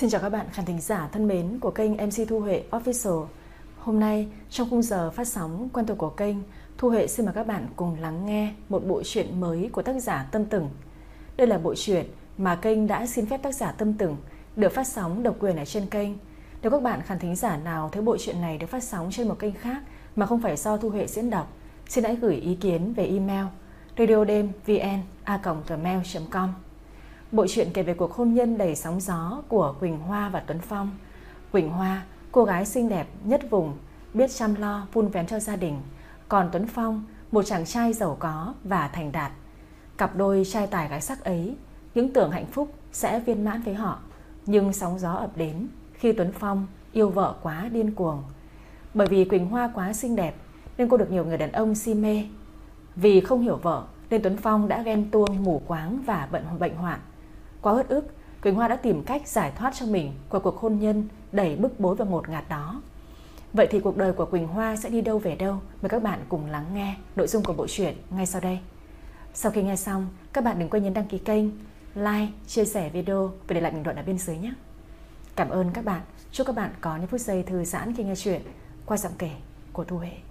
Xin chào các bạn khán thính giả thân mến của kênh MC Thu Huệ Official. Hôm nay trong khung giờ phát sóng quen thuộc của kênh, Thu Huệ xin mời các bạn cùng lắng nghe một bộ truyện mới của tác giả Tâm Tửng. Đây là bộ truyện mà kênh đã xin phép tác giả Tâm Tửng được phát sóng độc quyền ở trên kênh. Nếu các bạn khán thính giả nào thấy bộ truyện này được phát sóng trên một kênh khác mà không phải do Thu Huệ diễn đọc, xin hãy gửi ý kiến về email radiodemvn@gmail.com. Bộ truyện kể về cuộc hôn nhân đầy sóng gió của Quỳnh Hoa và Tuấn Phong. Quỳnh Hoa, cô gái xinh đẹp nhất vùng, biết chăm lo vun vén cho gia đình. Còn Tuấn Phong, một chàng trai giàu có và thành đạt. Cặp đôi trai tài gái sắc ấy, những tưởng hạnh phúc sẽ viên mãn với họ. Nhưng sóng gió ập đến khi Tuấn Phong yêu vợ quá điên cuồng. Bởi vì Quỳnh Hoa quá xinh đẹp nên cô được nhiều người đàn ông si mê. Vì không hiểu vợ nên Tuấn Phong đã ghen tuông, mù quáng và bệnh hoạn. Quá uất ức, Quỳnh Hoa đã tìm cách giải thoát cho mình của cuộc hôn nhân đầy bức bối và ngột ngạt đó. Vậy thì cuộc đời của Quỳnh Hoa sẽ đi đâu về đâu? Mời các bạn cùng lắng nghe nội dung của bộ truyện ngay sau đây. Sau khi nghe xong, các bạn đừng quên nhấn đăng ký kênh, like, chia sẻ video và để lại bình luận ở bên dưới nhé. Cảm ơn các bạn. Chúc các bạn có những phút giây thư giãn khi nghe chuyện qua giọng kể của Thu Huệ.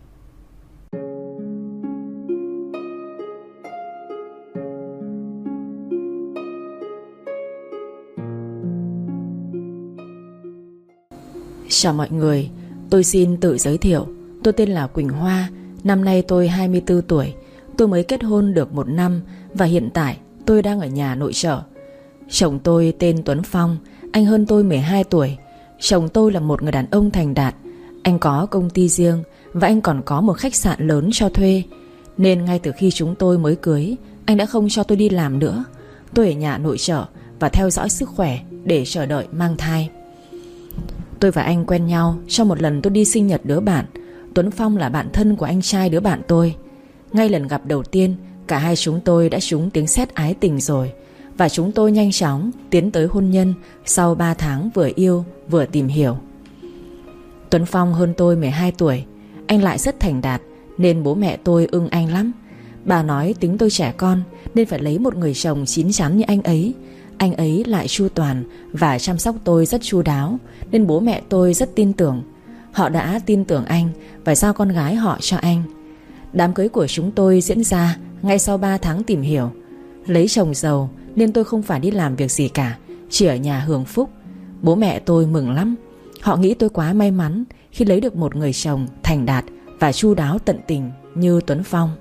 Chào mọi người, tôi xin tự giới thiệu. Tôi tên là Quỳnh Hoa, năm nay tôi 24 tuổi. Tôi mới kết hôn được 1 năm và hiện tại tôi đang ở nhà nội trợ. Chồng tôi tên Tuấn Phong, anh hơn tôi 12 tuổi. Chồng tôi là một người đàn ông thành đạt. Anh có công ty riêng và anh còn có một khách sạn lớn cho thuê. Nên ngay từ khi chúng tôi mới cưới, anh đã không cho tôi đi làm nữa. Tôi ở nhà nội trợ và theo dõi sức khỏe để chờ đợi mang thai. Tôi và anh quen nhau trong một lần tôi đi sinh nhật đứa bạn. Tuấn Phong là bạn thân của anh trai đứa bạn tôi. Ngay lần gặp đầu tiên, cả hai chúng tôi đã trúng tiếng sét ái tình rồi. Và chúng tôi nhanh chóng tiến tới hôn nhân sau 3 tháng vừa yêu vừa tìm hiểu. Tuấn Phong hơn tôi 12 tuổi. Anh lại rất thành đạt nên bố mẹ tôi ưng anh lắm. Bà nói tính tôi trẻ con nên phải lấy một người chồng chín chắn như anh ấy. Anh ấy lại chu toàn và chăm sóc tôi rất chu đáo nên bố mẹ tôi rất tin tưởng. Họ đã tin tưởng anh và giao con gái họ cho anh. Đám cưới của chúng tôi diễn ra ngay sau 3 tháng tìm hiểu. Lấy chồng giàu nên tôi không phải đi làm việc gì cả, chỉ ở nhà hưởng phúc. Bố mẹ tôi mừng lắm. Họ nghĩ tôi quá may mắn khi lấy được một người chồng thành đạt và chu đáo tận tình như Tuấn Phong.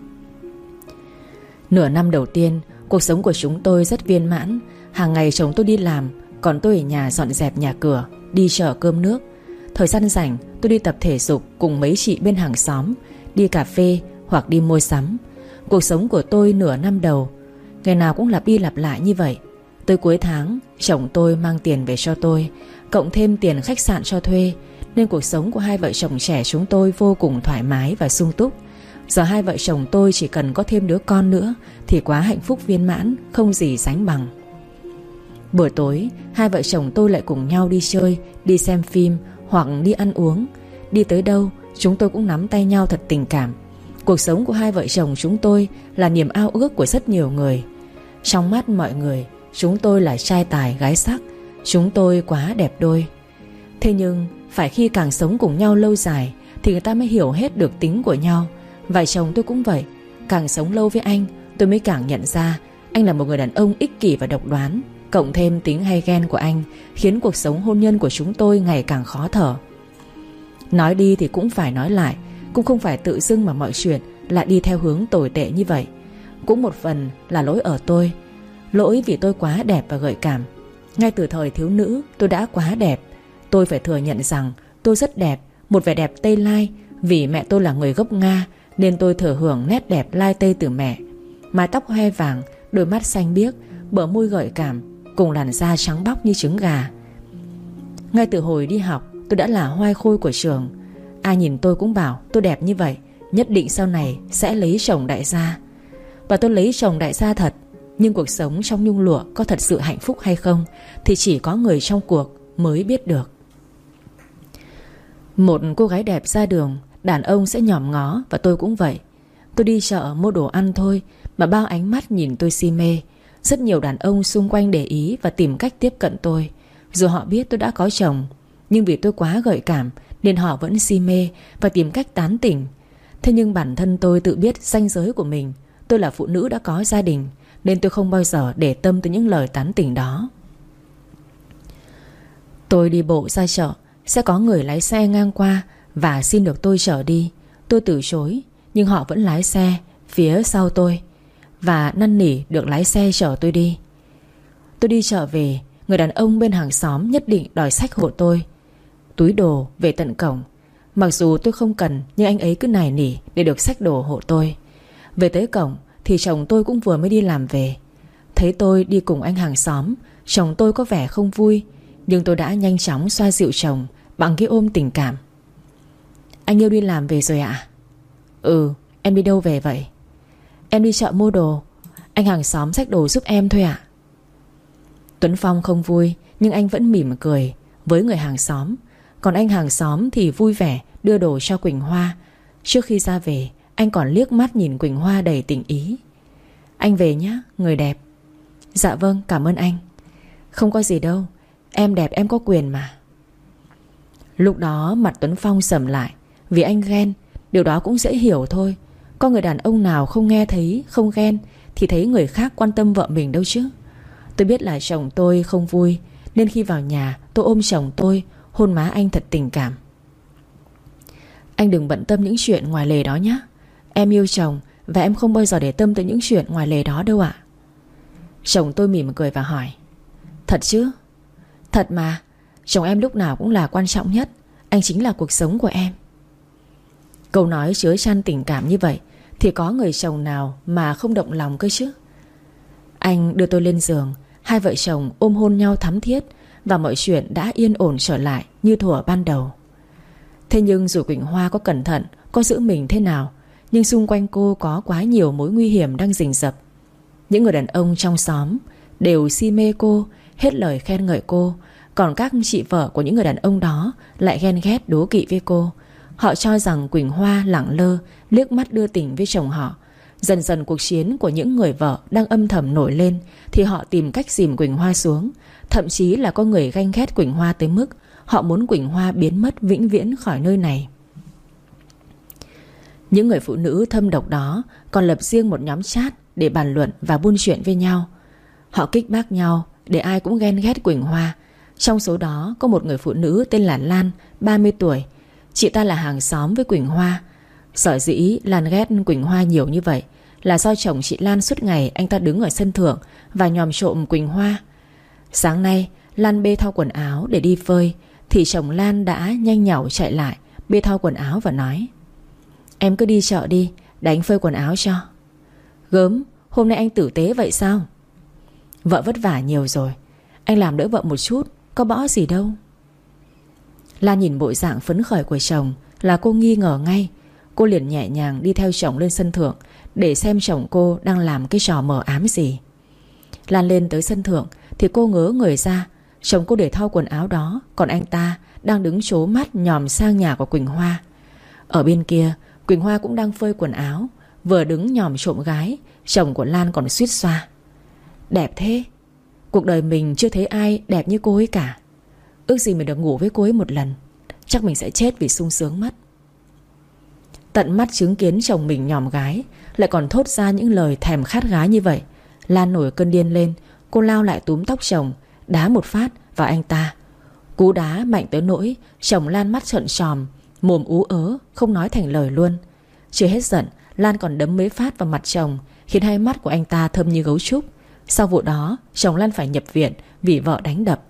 Nửa năm đầu tiên, cuộc sống của chúng tôi rất viên mãn. Hàng ngày chồng tôi đi làm, còn tôi ở nhà dọn dẹp nhà cửa, đi chợ cơm nước. Thời gian rảnh tôi đi tập thể dục cùng mấy chị bên hàng xóm, đi cà phê hoặc đi mua sắm. Cuộc sống của tôi nửa năm đầu ngày nào cũng lặp đi lặp lại như vậy. Tới cuối tháng, chồng tôi mang tiền về cho tôi, cộng thêm tiền khách sạn cho thuê, nên cuộc sống của hai vợ chồng trẻ chúng tôi vô cùng thoải mái và sung túc. Giờ hai vợ chồng tôi chỉ cần có thêm đứa con nữa thì quá hạnh phúc viên mãn, không gì sánh bằng. Buổi tối, hai vợ chồng tôi lại cùng nhau đi chơi, đi xem phim hoặc đi ăn uống. Đi tới đâu, chúng tôi cũng nắm tay nhau thật tình cảm. Cuộc sống của hai vợ chồng chúng tôi là niềm ao ước của rất nhiều người. Trong mắt mọi người, chúng tôi là trai tài gái sắc. Chúng tôi quá đẹp đôi. Thế nhưng, phải khi càng sống cùng nhau lâu dài thì người ta mới hiểu hết được tính của nhau. Và chồng tôi cũng vậy. Càng sống lâu với anh, tôi mới càng nhận ra anh là một người đàn ông ích kỷ và độc đoán. Cộng thêm tính hay ghen của anh khiến cuộc sống hôn nhân của chúng tôi ngày càng khó thở. Nói đi thì cũng phải nói lại, cũng không phải tự dưng mà mọi chuyện lại đi theo hướng tồi tệ như vậy. Cũng một phần là lỗi ở tôi. Lỗi vì tôi quá đẹp và gợi cảm. Ngay từ thời thiếu nữ tôi đã quá đẹp. Tôi phải thừa nhận rằng tôi rất đẹp, một vẻ đẹp Tây Lai. Vì mẹ tôi là người gốc Nga nên tôi thừa hưởng nét đẹp Lai Tây từ mẹ. Mái tóc hoe vàng, đôi mắt xanh biếc, bờ môi gợi cảm, cùng làn da trắng bóc như trứng gà. Ngay từ hồi đi học tôi đã là hoai khôi của trường. Ai nhìn tôi cũng bảo tôi đẹp như vậy nhất định sau này sẽ lấy chồng đại gia. Và tôi lấy chồng đại gia thật. Nhưng cuộc sống trong nhung lụa có thật sự hạnh phúc hay không thì chỉ có người trong cuộc mới biết được. Một cô gái đẹp ra đường, đàn ông sẽ nhòm ngó, và tôi cũng vậy. Tôi đi chợ mua đồ ăn thôi mà bao ánh mắt nhìn tôi si mê. Rất nhiều đàn ông xung quanh để ý và tìm cách tiếp cận tôi. Dù họ biết tôi đã có chồng, nhưng vì tôi quá gợi cảm nên họ vẫn si mê và tìm cách tán tỉnh. Thế nhưng bản thân tôi tự biết ranh giới của mình. Tôi là phụ nữ đã có gia đình, nên tôi không bao giờ để tâm tới những lời tán tỉnh đó. Tôi đi bộ ra chợ, sẽ có người lái xe ngang qua và xin được tôi chở đi. Tôi từ chối, nhưng họ vẫn lái xe phía sau tôi và năn nỉ được lái xe chở tôi đi. Tôi đi chợ về, người đàn ông bên hàng xóm nhất định đòi xách hộ tôi túi đồ về tận cổng. Mặc dù tôi không cần, nhưng anh ấy cứ nài nỉ để được xách đồ hộ tôi. Về tới cổng thì chồng tôi cũng vừa mới đi làm về. Thấy tôi đi cùng anh hàng xóm, chồng tôi có vẻ không vui, nhưng tôi đã nhanh chóng xoa dịu chồng bằng cái ôm tình cảm. Anh yêu đi làm về rồi ạ? Ừ, em đi đâu về vậy? Em đi chợ mua đồ, anh hàng xóm xách đồ giúp em thôi ạ. Tuấn Phong không vui, nhưng anh vẫn mỉm cười với người hàng xóm. Còn anh hàng xóm thì vui vẻ đưa đồ cho Quỳnh Hoa. Trước khi ra về, anh còn liếc mắt nhìn Quỳnh Hoa đầy tình ý. Anh về nhé, người đẹp. Dạ vâng, cảm ơn anh. Không có gì đâu, em đẹp em có quyền mà. Lúc đó mặt Tuấn Phong sầm lại, vì anh ghen. Điều đó cũng dễ hiểu thôi. Có người đàn ông nào không nghe thấy, không ghen thì thấy người khác quan tâm vợ mình đâu chứ. Tôi biết là chồng tôi không vui, nên khi vào nhà tôi ôm chồng tôi, hôn má anh thật tình cảm. Anh đừng bận tâm những chuyện ngoài lề đó nhé. Em yêu chồng và em không bao giờ để tâm tới những chuyện ngoài lề đó đâu ạ. Chồng tôi mỉm cười và hỏi. Thật chứ? Thật mà, chồng em lúc nào cũng là quan trọng nhất. Anh chính là cuộc sống của em. Câu nói chứa chan tình cảm như vậy thì có người chồng nào mà không động lòng cơ chứ. Anh đưa tôi lên giường, hai vợ chồng ôm hôn nhau thắm thiết, và mọi chuyện đã yên ổn trở lại như thuở ban đầu. Thế nhưng dù Quỳnh Hoa có cẩn thận, có giữ mình thế nào, nhưng xung quanh cô có quá nhiều mối nguy hiểm đang rình rập. Những người đàn ông trong xóm đều si mê cô, hết lời khen ngợi cô. Còn các chị vợ của những người đàn ông đó lại ghen ghét đố kỵ với cô. Họ cho rằng Quỳnh Hoa lẳng lơ, liếc mắt đưa tình với chồng họ. Dần dần cuộc chiến của những người vợ đang âm thầm nổi lên, thì họ tìm cách dìm Quỳnh Hoa xuống. Thậm chí là có người ganh ghét Quỳnh Hoa tới mức họ muốn Quỳnh Hoa biến mất vĩnh viễn khỏi nơi này. Những người phụ nữ thâm độc đó còn lập riêng một nhóm chat để bàn luận và buôn chuyện với nhau. Họ kích bác nhau để ai cũng ghen ghét Quỳnh Hoa. Trong số đó có một người phụ nữ tên là Lan, 30 tuổi. Chị ta là hàng xóm với Quỳnh Hoa. Sở dĩ Lan ghét Quỳnh Hoa nhiều như vậy là do chồng chị Lan suốt ngày anh ta đứng ở sân thượng và nhòm trộm Quỳnh Hoa. Sáng nay Lan bê thau quần áo để đi phơi, thì chồng Lan đã nhanh nhảu chạy lại, bê thau quần áo và nói. Em cứ đi chợ đi, để anh phơi quần áo cho. Gớm, hôm nay anh tử tế vậy sao? Vợ vất vả nhiều rồi, anh làm đỡ vợ một chút, có bỏ gì đâu. Lan nhìn bộ dạng phấn khởi của chồng là cô nghi ngờ ngay. Cô liền nhẹ nhàng đi theo chồng lên sân thượng để xem chồng cô đang làm cái trò mờ ám gì. Lan lên tới sân thượng thì cô ngớ người ra. Chồng cô để thau quần áo đó, còn anh ta đang đứng trố mắt nhòm sang nhà của Quỳnh Hoa. Ở bên kia, Quỳnh Hoa cũng đang phơi quần áo, vừa đứng nhòm trộm gái. Chồng của Lan còn suýt xoa. Đẹp thế, cuộc đời mình chưa thấy ai đẹp như cô ấy cả. Ước gì mình được ngủ với cô ấy một lần, chắc mình sẽ chết vì sung sướng mất. Tận mắt chứng kiến chồng mình nhòm gái, lại còn thốt ra những lời thèm khát gái như vậy, Lan nổi cơn điên lên. Cô lao lại túm tóc chồng, đá một phát vào anh ta. Cú đá mạnh tới nỗi chồng Lan mắt trợn tròn, mồm ú ớ, không nói thành lời luôn. Chưa hết giận, Lan còn đấm mấy phát vào mặt chồng, khiến hai mắt của anh ta thâm như gấu trúc. Sau vụ đó, chồng Lan phải nhập viện vì vợ đánh đập.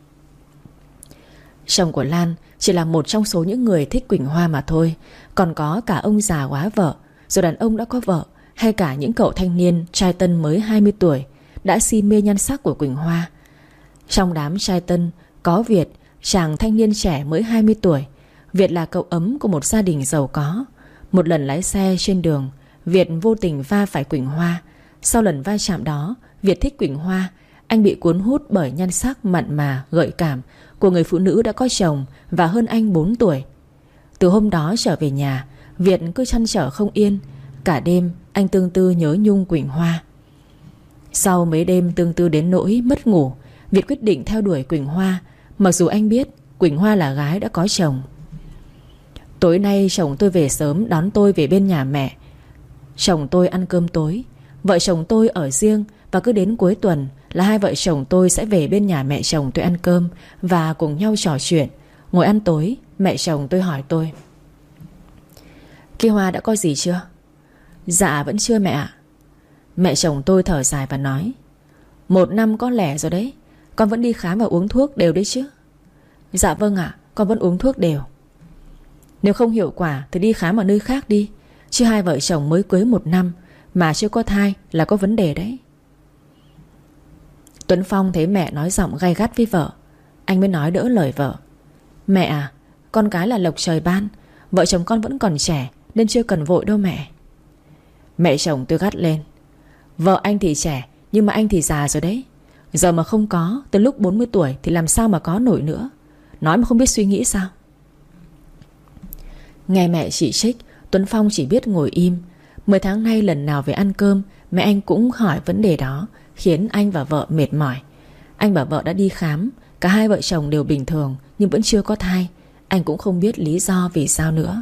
Chồng của Lan chỉ là một trong số những người thích Quỳnh Hoa mà thôi. Còn có cả ông già quá vợ, rồi đàn ông đã có vợ, hay cả những cậu thanh niên trai tân mới 20 tuổi đã si mê nhan sắc của Quỳnh Hoa. Trong đám trai tân có Việt, chàng thanh niên trẻ mới 20 tuổi. Việt là cậu ấm của một gia đình giàu có. Một lần lái xe trên đường, Việt vô tình va phải Quỳnh Hoa. Sau lần va chạm đó, Việt thích Quỳnh Hoa. Anh bị cuốn hút bởi nhan sắc mặn mà, gợi cảm của người phụ nữ đã có chồng và hơn anh 4 tuổi. Từ hôm đó trở về nhà, Việt cứ trăn trở không yên. Cả đêm anh tương tư nhớ nhung Quỳnh Hoa. Sau mấy đêm tương tư đến nỗi mất ngủ, Việt quyết định theo đuổi Quỳnh Hoa. Mặc dù anh biết Quỳnh Hoa là gái đã có chồng. Tối nay chồng tôi về sớm đón tôi về bên nhà mẹ. Chồng tôi ăn cơm tối, vợ chồng tôi ở riêng. Và cứ đến cuối tuần là hai vợ chồng tôi sẽ về bên nhà mẹ chồng tôi ăn cơm và cùng nhau trò chuyện. Ngồi ăn tối, mẹ chồng tôi hỏi tôi: Kia Hoa đã có gì chưa? Dạ vẫn chưa mẹ ạ. Mẹ chồng tôi thở dài và nói: 1 năm có lẻ rồi đấy. Con vẫn đi khám và uống thuốc đều đấy chứ? Dạ vâng ạ, con vẫn uống thuốc đều. Nếu không hiệu quả thì đi khám ở nơi khác đi. Chứ hai vợ chồng mới cưới 1 năm mà chưa có thai là có vấn đề đấy. Tuấn Phong thấy mẹ nói giọng gay gắt với vợ, anh mới nói đỡ lời vợ: Mẹ à, con cái là lộc trời ban. Vợ chồng con vẫn còn trẻ nên chưa cần vội đâu mẹ. Mẹ chồng tôi gắt lên: Vợ anh thì trẻ nhưng mà anh thì già rồi đấy. Giờ mà không có, từ lúc 40 tuổi thì làm sao mà có nổi nữa. Nói mà không biết suy nghĩ sao? Nghe mẹ chỉ trích, Tuấn Phong chỉ biết ngồi im. 10 tháng nay lần nào về ăn cơm mẹ anh cũng hỏi vấn đề đó, khiến anh và vợ mệt mỏi. Anh bảo vợ đã đi khám, cả hai vợ chồng đều bình thường nhưng vẫn chưa có thai. Anh cũng không biết lý do vì sao nữa.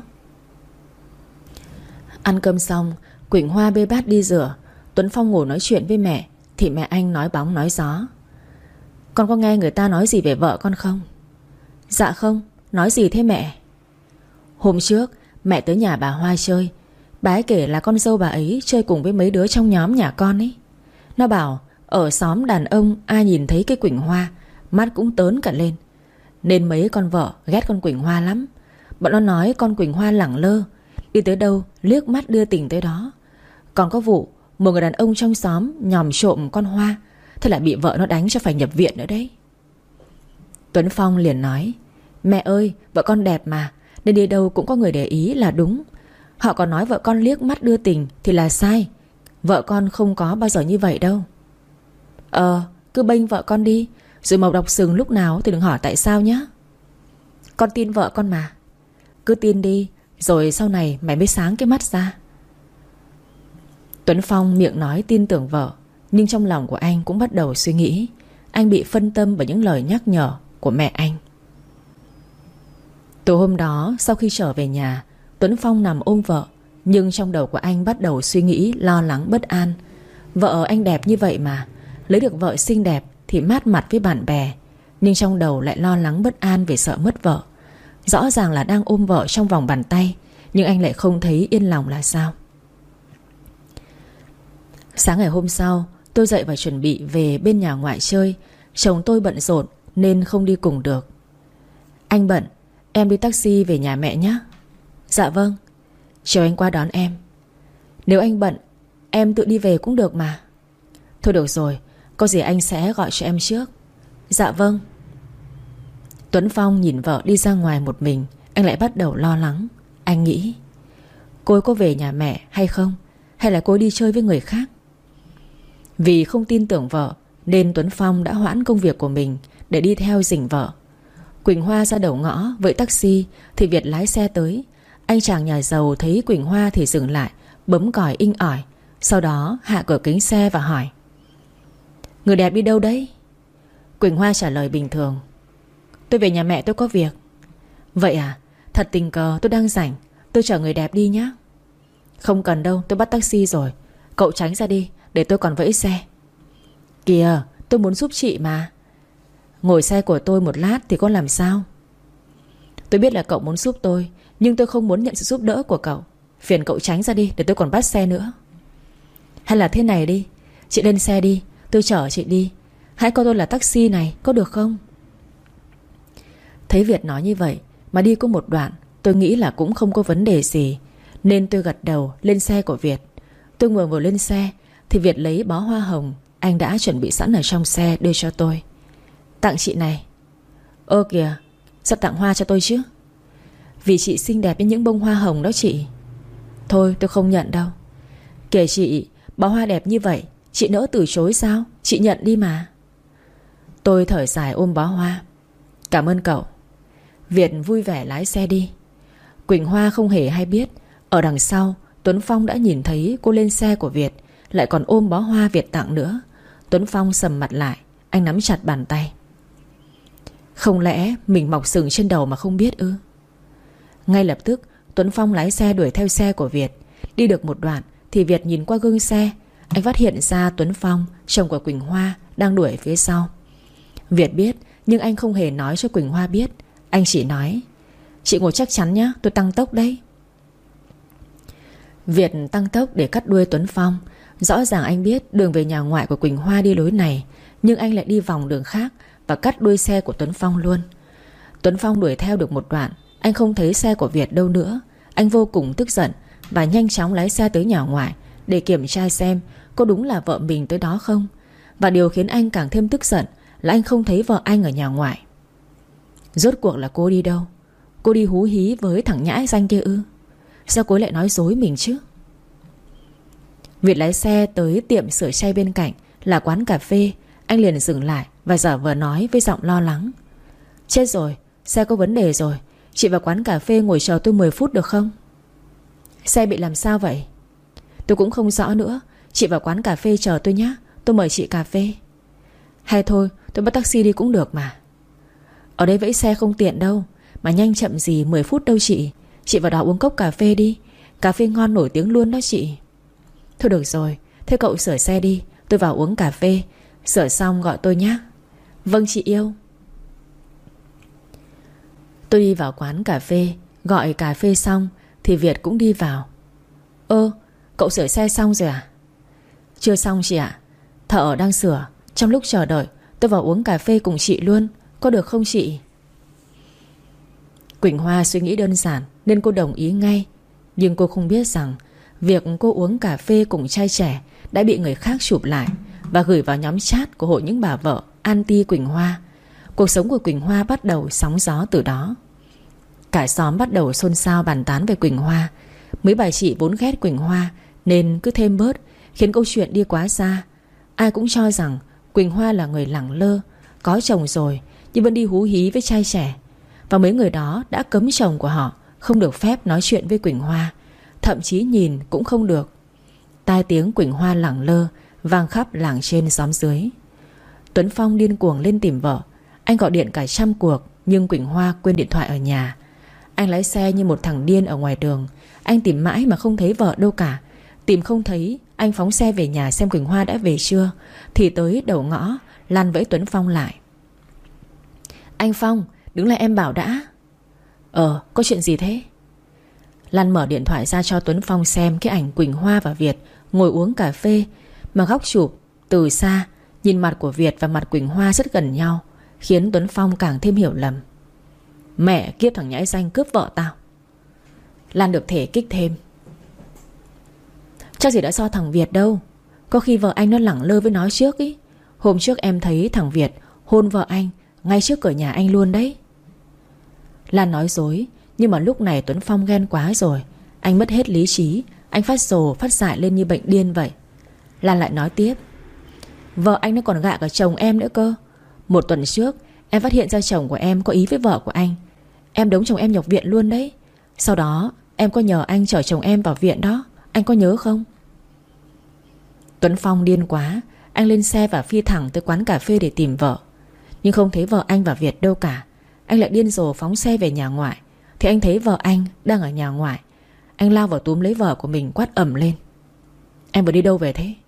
Ăn cơm xong, Quỳnh Hoa bê bát đi rửa. Tuấn Phong ngồi nói chuyện với mẹ thì mẹ anh nói bóng nói gió: Con có nghe người ta nói gì về vợ con không? Dạ không, nói gì thế mẹ? Hôm trước mẹ tới nhà bà Hoa chơi. Bà ấy kể là con dâu bà ấy chơi cùng với mấy đứa trong nhóm nhà con ấy. Nó bảo ở xóm đàn ông ai nhìn thấy cái Quỳnh Hoa mắt cũng tớn cả lên. Nên mấy con vợ ghét con Quỳnh Hoa lắm. Bọn nó nói con Quỳnh Hoa lẳng lơ, đi tới đâu liếc mắt đưa tình tới đó. Còn có vụ một người đàn ông trong xóm nhòm trộm con Hoa, thế là bị vợ nó đánh cho phải nhập viện nữa đấy. Tuấn Phong liền nói: Mẹ ơi, vợ con đẹp mà, nên đi đâu cũng có người để ý là đúng. Họ còn nói vợ con liếc mắt đưa tình thì là sai. Vợ con không có bao giờ như vậy đâu. Cứ bênh vợ con đi, rồi màu đọc sừng lúc nào thì đừng hỏi tại sao nhé. Con tin vợ con mà. Cứ tin đi, rồi sau này mày mới sáng cái mắt ra. Tuấn Phong miệng nói tin tưởng vợ, nhưng trong lòng của anh cũng bắt đầu suy nghĩ. Anh bị phân tâm bởi những lời nhắc nhở của mẹ anh. Tối hôm đó sau khi trở về nhà, Tuấn Phong nằm ôm vợ, nhưng trong đầu của anh bắt đầu suy nghĩ lo lắng bất an. Vợ anh đẹp như vậy mà, lấy được vợ xinh đẹp thì mát mặt với bạn bè, nhưng trong đầu lại lo lắng bất an vì sợ mất vợ. Rõ ràng là đang ôm vợ trong vòng bàn tay, nhưng anh lại không thấy yên lòng là sao. Sáng ngày hôm sau, tôi dậy và chuẩn bị về bên nhà ngoại chơi. Chồng tôi bận rộn nên không đi cùng được. Anh bận, em đi taxi về nhà mẹ nhé. Dạ vâng. Chiều anh qua đón em. Nếu anh bận, em tự đi về cũng được mà. Thôi được rồi, có gì anh sẽ gọi cho em trước. Dạ vâng. Tuấn Phong nhìn vợ đi ra ngoài một mình, anh lại bắt đầu lo lắng. Anh nghĩ cô ấy có về nhà mẹ hay không, hay là cô ấy đi chơi với người khác. Vì không tin tưởng vợ nên Tuấn Phong đã hoãn công việc của mình để đi theo rình vợ. Quỳnh Hoa ra đầu ngõ với taxi thì Việt lái xe tới. Anh chàng nhà giàu thấy Quỳnh Hoa thì dừng lại, bấm còi inh ỏi. Sau đó hạ cửa kính xe và hỏi: Người đẹp đi đâu đấy? Quỳnh Hoa trả lời bình thường: Tôi về nhà mẹ tôi có việc. Vậy à? Thật tình cờ tôi đang rảnh, tôi chở người đẹp đi nhé. Không cần đâu, tôi bắt taxi rồi. Cậu tránh ra đi, để tôi còn vẫy xe. Kìa, tôi muốn giúp chị mà. Ngồi xe của tôi một lát thì có làm sao? Tôi biết là cậu muốn giúp tôi, nhưng tôi không muốn nhận sự giúp đỡ của cậu. Phiền cậu tránh ra đi, để tôi còn bắt xe nữa. Hay là thế này đi, chị lên xe đi, tôi chở chị đi. Hãy coi tôi là taxi này, có được không? Thấy Việt nói như vậy mà đi có một đoạn, tôi nghĩ là cũng không có vấn đề gì, nên tôi gật đầu lên xe của Việt. Tôi vừa lên xe thì Việt lấy bó hoa hồng anh đã chuẩn bị sẵn ở trong xe đưa cho tôi. Tặng chị này. Ơ kìa, sao tặng hoa cho tôi chứ? Vì chị xinh đẹp như những bông hoa hồng đó chị. Thôi tôi không nhận đâu. Kể chị, bó hoa đẹp như vậy chị nỡ từ chối sao? Chị nhận đi mà. Tôi thở dài ôm bó hoa. Cảm ơn cậu. Việt vui vẻ lái xe đi. Quỳnh Hoa không hề hay biết, ở đằng sau Tuấn Phong đã nhìn thấy cô lên xe của Việt, lại còn ôm bó hoa Việt tặng nữa. Tuấn Phong sầm mặt lại, anh nắm chặt bàn tay. Không lẽ mình mọc sừng trên đầu mà không biết ư? Ngay lập tức Tuấn Phong lái xe đuổi theo xe của Việt. Đi được một đoạn thì Việt nhìn qua gương xe. Anh phát hiện ra Tuấn Phong, chồng của Quỳnh Hoa, đang đuổi phía sau. Việt biết, nhưng anh không hề nói cho Quỳnh Hoa biết. Anh chỉ nói: chị ngồi chắc chắn nhé, tôi tăng tốc đấy. Việt tăng tốc để cắt đuôi Tuấn Phong. Rõ ràng anh biết đường về nhà ngoại của Quỳnh Hoa đi lối này, nhưng anh lại đi vòng đường khác và cắt đuôi xe của Tuấn Phong luôn. Tuấn Phong đuổi theo được một đoạn, anh không thấy xe của Việt đâu nữa. Anh vô cùng tức giận và nhanh chóng lái xe tới nhà ngoại để kiểm tra xem có đúng là vợ mình tới đó không. Và điều khiến anh càng thêm tức giận là anh không thấy vợ anh ở nhà ngoại. Rốt cuộc là cô đi đâu? Cô đi hú hí với thằng nhãi danh kia ư? Sao cô lại nói dối mình chứ? Việt lái xe tới tiệm sửa xe bên cạnh là quán cà phê. Anh liền dừng lại và giả vờ nói với giọng lo lắng: chết rồi, xe có vấn đề rồi. Chị vào quán cà phê ngồi chờ tôi 10 phút được không? Xe bị làm sao vậy? Tôi cũng không rõ nữa. Chị vào quán cà phê chờ tôi nhé, tôi mời chị cà phê. Hay thôi tôi bắt taxi đi cũng được mà. Ở đây vẫy xe không tiện đâu. Mà nhanh chậm gì 10 phút đâu chị. Chị vào đó uống cốc cà phê đi. Cà phê ngon nổi tiếng luôn đó chị. Thôi được rồi, thế cậu sửa xe đi, tôi vào uống cà phê. Sửa xong gọi tôi nhé. Vâng chị yêu. Tôi đi vào quán cà phê. Gọi cà phê xong thì Việt cũng đi vào. Cậu sửa xe xong rồi à? Chưa xong chị ạ. Thợ đang sửa. Trong lúc chờ đợi tôi vào uống cà phê cùng chị luôn. Có được không chị? Quỳnh Hoa suy nghĩ đơn giản nên cô đồng ý ngay. Nhưng cô không biết rằng việc cô uống cà phê cùng trai trẻ đã bị người khác chụp lại và gửi vào nhóm chat của hội những bà vợ anti Quỳnh Hoa. Cuộc sống của Quỳnh Hoa bắt đầu sóng gió từ đó. Cả xóm bắt đầu xôn xao bàn tán về Quỳnh Hoa. Mấy bà chị vốn ghét Quỳnh Hoa nên cứ thêm bớt, khiến câu chuyện đi quá xa. Ai cũng cho rằng Quỳnh Hoa là người lẳng lơ, có chồng rồi nhưng vẫn đi hú hí với trai trẻ. Và mấy người đó đã cấm chồng của họ không được phép nói chuyện với Quỳnh Hoa, thậm chí nhìn cũng không được. Tai tiếng Quỳnh Hoa lẳng lơ vang khắp làng trên xóm dưới. Tuấn Phong điên cuồng lên tìm vợ. Anh gọi điện cả 100 cuộc nhưng Quỳnh Hoa quên điện thoại ở nhà. Anh lái xe như một thằng điên ở ngoài đường. Anh tìm mãi mà không thấy vợ đâu cả. Tìm không thấy, anh phóng xe về nhà xem Quỳnh Hoa đã về chưa. Thì tới đầu ngõ, Lan vẫy Tuấn Phong lại. Anh Phong, đứng lại em bảo đã. Có chuyện gì thế? Lan mở điện thoại ra cho Tuấn Phong xem cái ảnh Quỳnh Hoa và Việt ngồi uống cà phê. Mà góc chụp từ xa, nhìn mặt của Việt và mặt Quỳnh Hoa rất gần nhau, khiến Tuấn Phong càng thêm hiểu lầm. Mẹ kiếp, thằng nhãi danh cướp vợ tao. Lan được thể kích thêm. Chắc gì đã do thằng Việt đâu. Có khi vợ anh nó lẳng lơ với nó trước ý. Hôm trước em thấy thằng Việt hôn vợ anh ngay trước cửa nhà anh luôn đấy. Lan nói dối. Nhưng mà lúc này Tuấn Phong ghen quá rồi. Anh mất hết lý trí. Anh phát rồ phát dại lên như bệnh điên vậy. Lan lại nói tiếp. Vợ anh nó còn gạ cả chồng em nữa cơ. 1 tuần trước em phát hiện ra chồng của em có ý với vợ của anh. Em đống chồng em nhập viện luôn đấy. Sau đó em có nhờ anh chở chồng em vào viện đó. Anh có nhớ không? Tuấn Phong điên quá. Anh lên xe và phi thẳng tới quán cà phê để tìm vợ. Nhưng không thấy vợ anh và Việt đâu cả. Anh lại điên rồ phóng xe về nhà ngoại. Thì anh thấy vợ anh đang ở nhà ngoại. Anh lao vào túm lấy vợ của mình quát ầm lên. Em vừa đi đâu về thế?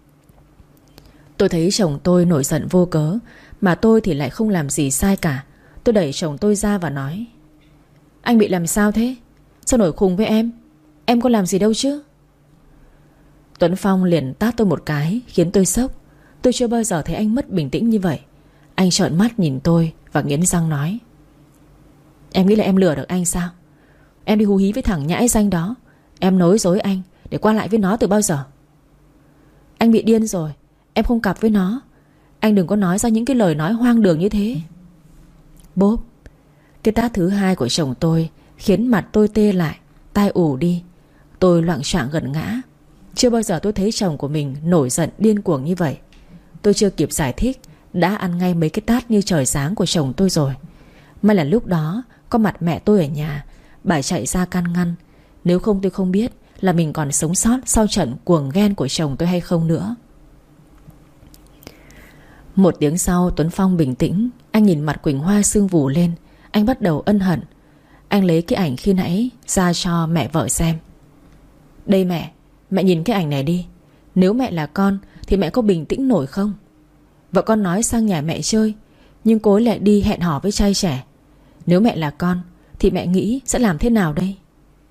Tôi thấy chồng tôi nổi giận vô cớ, mà tôi thì lại không làm gì sai cả. Tôi đẩy chồng tôi ra và nói. Anh bị làm sao thế? Sao nổi khùng với em? Em có làm gì đâu chứ? Tuấn Phong liền tát tôi một cái, khiến tôi sốc. Tôi chưa bao giờ thấy anh mất bình tĩnh như vậy. Anh trợn mắt nhìn tôi và nghiến răng nói. Em nghĩ là em lừa được anh sao? Em đi hú hí với thằng nhãi danh đó. Em nói dối anh để qua lại với nó từ bao giờ? Anh bị điên rồi. Em không cặp với nó. Anh đừng có nói ra những cái lời nói hoang đường như thế. Bốp. Cái tát thứ hai của chồng tôi khiến mặt tôi tê lại, tai ù đi. Tôi loạng choạng gần ngã. Chưa bao giờ tôi thấy chồng của mình nổi giận điên cuồng như vậy. Tôi chưa kịp giải thích đã ăn ngay mấy cái tát như trời giáng của chồng tôi rồi. May là lúc đó có mặt mẹ tôi ở nhà. Bà chạy ra can ngăn. Nếu không tôi không biết là mình còn sống sót sau trận cuồng ghen của chồng tôi hay không nữa. 1 tiếng sau Tuấn Phong bình tĩnh. Anh nhìn mặt Quỳnh Hoa sưng vù lên. Anh bắt đầu ân hận. Anh lấy cái ảnh khi nãy ra cho mẹ vợ xem. Đây mẹ, mẹ nhìn cái ảnh này đi. Nếu mẹ là con thì mẹ có bình tĩnh nổi không? Vợ con nói sang nhà mẹ chơi, nhưng cô ấy lại đi hẹn hò với trai trẻ. Nếu mẹ là con thì mẹ nghĩ sẽ làm thế nào đây?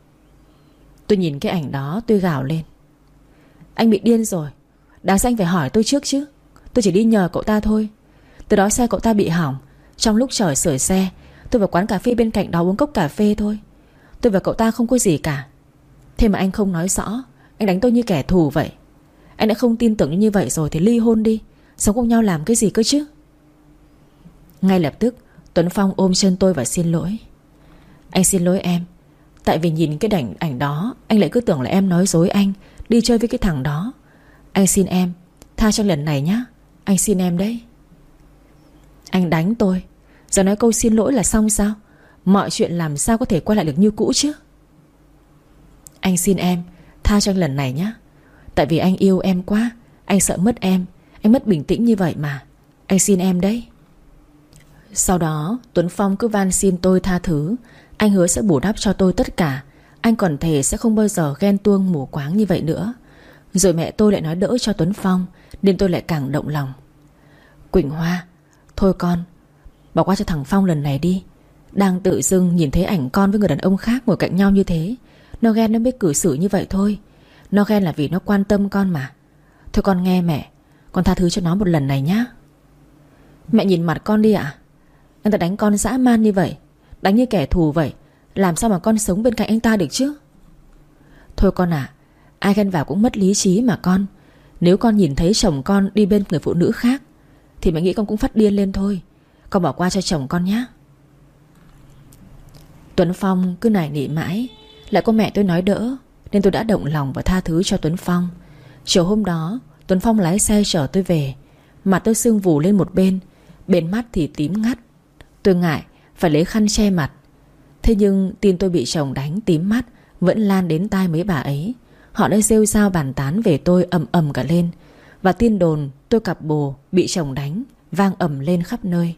Tôi nhìn cái ảnh đó tôi gào lên. Anh bị điên rồi. Đáng ra anh phải hỏi tôi trước chứ. Tôi chỉ đi nhờ cậu ta thôi. Từ đó xe cậu ta bị hỏng. Trong lúc chờ sửa xe, tôi vào quán cà phê bên cạnh đó uống cốc cà phê thôi. Tôi và cậu ta không có gì cả. Thế mà anh không nói rõ. Anh đánh tôi như kẻ thù vậy. Anh đã không tin tưởng như vậy rồi thì ly hôn đi. Sống cùng nhau làm cái gì cơ chứ? Ngay lập tức Tuấn Phong ôm chân tôi và xin lỗi. Anh xin lỗi em. Tại vì nhìn cái ảnh đó, anh lại cứ tưởng là em nói dối anh đi chơi với cái thằng đó. Anh xin em tha cho lần này nhé. Anh xin em đấy. Anh đánh tôi, giờ nói câu xin lỗi là xong sao? Mọi chuyện làm sao có thể quay lại được như cũ chứ? Anh xin em tha cho anh lần này nhé. Tại vì anh yêu em quá. Anh sợ mất em. Anh mất bình tĩnh như vậy mà. Anh xin em đấy. Sau đó Tuấn Phong cứ van xin tôi tha thứ. Anh hứa sẽ bù đắp cho tôi tất cả. Anh còn thề sẽ không bao giờ ghen tuông mù quáng như vậy nữa. Rồi mẹ tôi lại nói đỡ cho Tuấn Phong, nên tôi lại càng động lòng. Quỳnh Hoa, thôi con, bỏ qua cho thằng Phong lần này đi. Đang tự dưng nhìn thấy ảnh con với người đàn ông khác ngồi cạnh nhau như thế. Nó ghen nó mới cử xử như vậy thôi. Nó ghen là vì nó quan tâm con mà. Thôi con nghe mẹ, con tha thứ cho nó một lần này nhá. Mẹ nhìn mặt con đi ạ. Anh ta đánh con dã man như vậy, đánh như kẻ thù vậy. Làm sao mà con sống bên cạnh anh ta được chứ? Thôi con ạ, ai ghen vào cũng mất lý trí mà con. Nếu con nhìn thấy chồng con đi bên người phụ nữ khác thì mẹ nghĩ con cũng phát điên lên thôi. Con bỏ qua cho chồng con nhé. Tuấn Phong cứ nài nỉ mãi. Lại có mẹ tôi nói đỡ, nên tôi đã động lòng và tha thứ cho Tuấn Phong. Chiều hôm đó Tuấn Phong lái xe chở tôi về. Mặt tôi sưng vù lên một bên, bên mắt thì tím ngắt. Tôi ngại phải lấy khăn che mặt. Thế nhưng tin tôi bị chồng đánh tím mắt vẫn lan đến tai mấy bà ấy. Họ đã rêu rao bàn tán về tôi ầm ầm cả lên. Và tin đồn tôi cặp bồ bị chồng đánh vang ầm lên khắp nơi.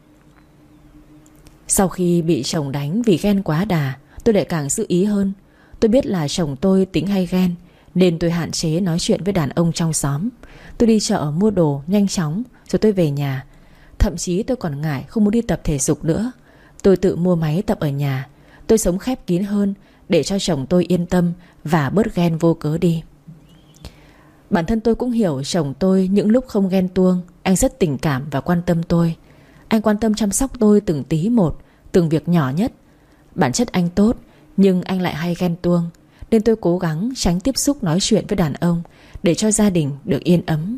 Sau khi bị chồng đánh vì ghen quá đà, tôi lại càng giữ ý hơn. Tôi biết là chồng tôi tính hay ghen, nên tôi hạn chế nói chuyện với đàn ông trong xóm. Tôi đi chợ mua đồ nhanh chóng, rồi tôi về nhà. Thậm chí tôi còn ngại không muốn đi tập thể dục nữa. Tôi tự mua máy tập ở nhà. Tôi sống khép kín hơn để cho chồng tôi yên tâm và bớt ghen vô cớ đi. Bản thân tôi cũng hiểu chồng tôi những lúc không ghen tuông, anh rất tình cảm và quan tâm tôi. Anh quan tâm chăm sóc tôi từng tí một, từng việc nhỏ nhất. Bản chất anh tốt, nhưng anh lại hay ghen tuông, nên tôi cố gắng tránh tiếp xúc nói chuyện với đàn ông để cho gia đình được yên ấm.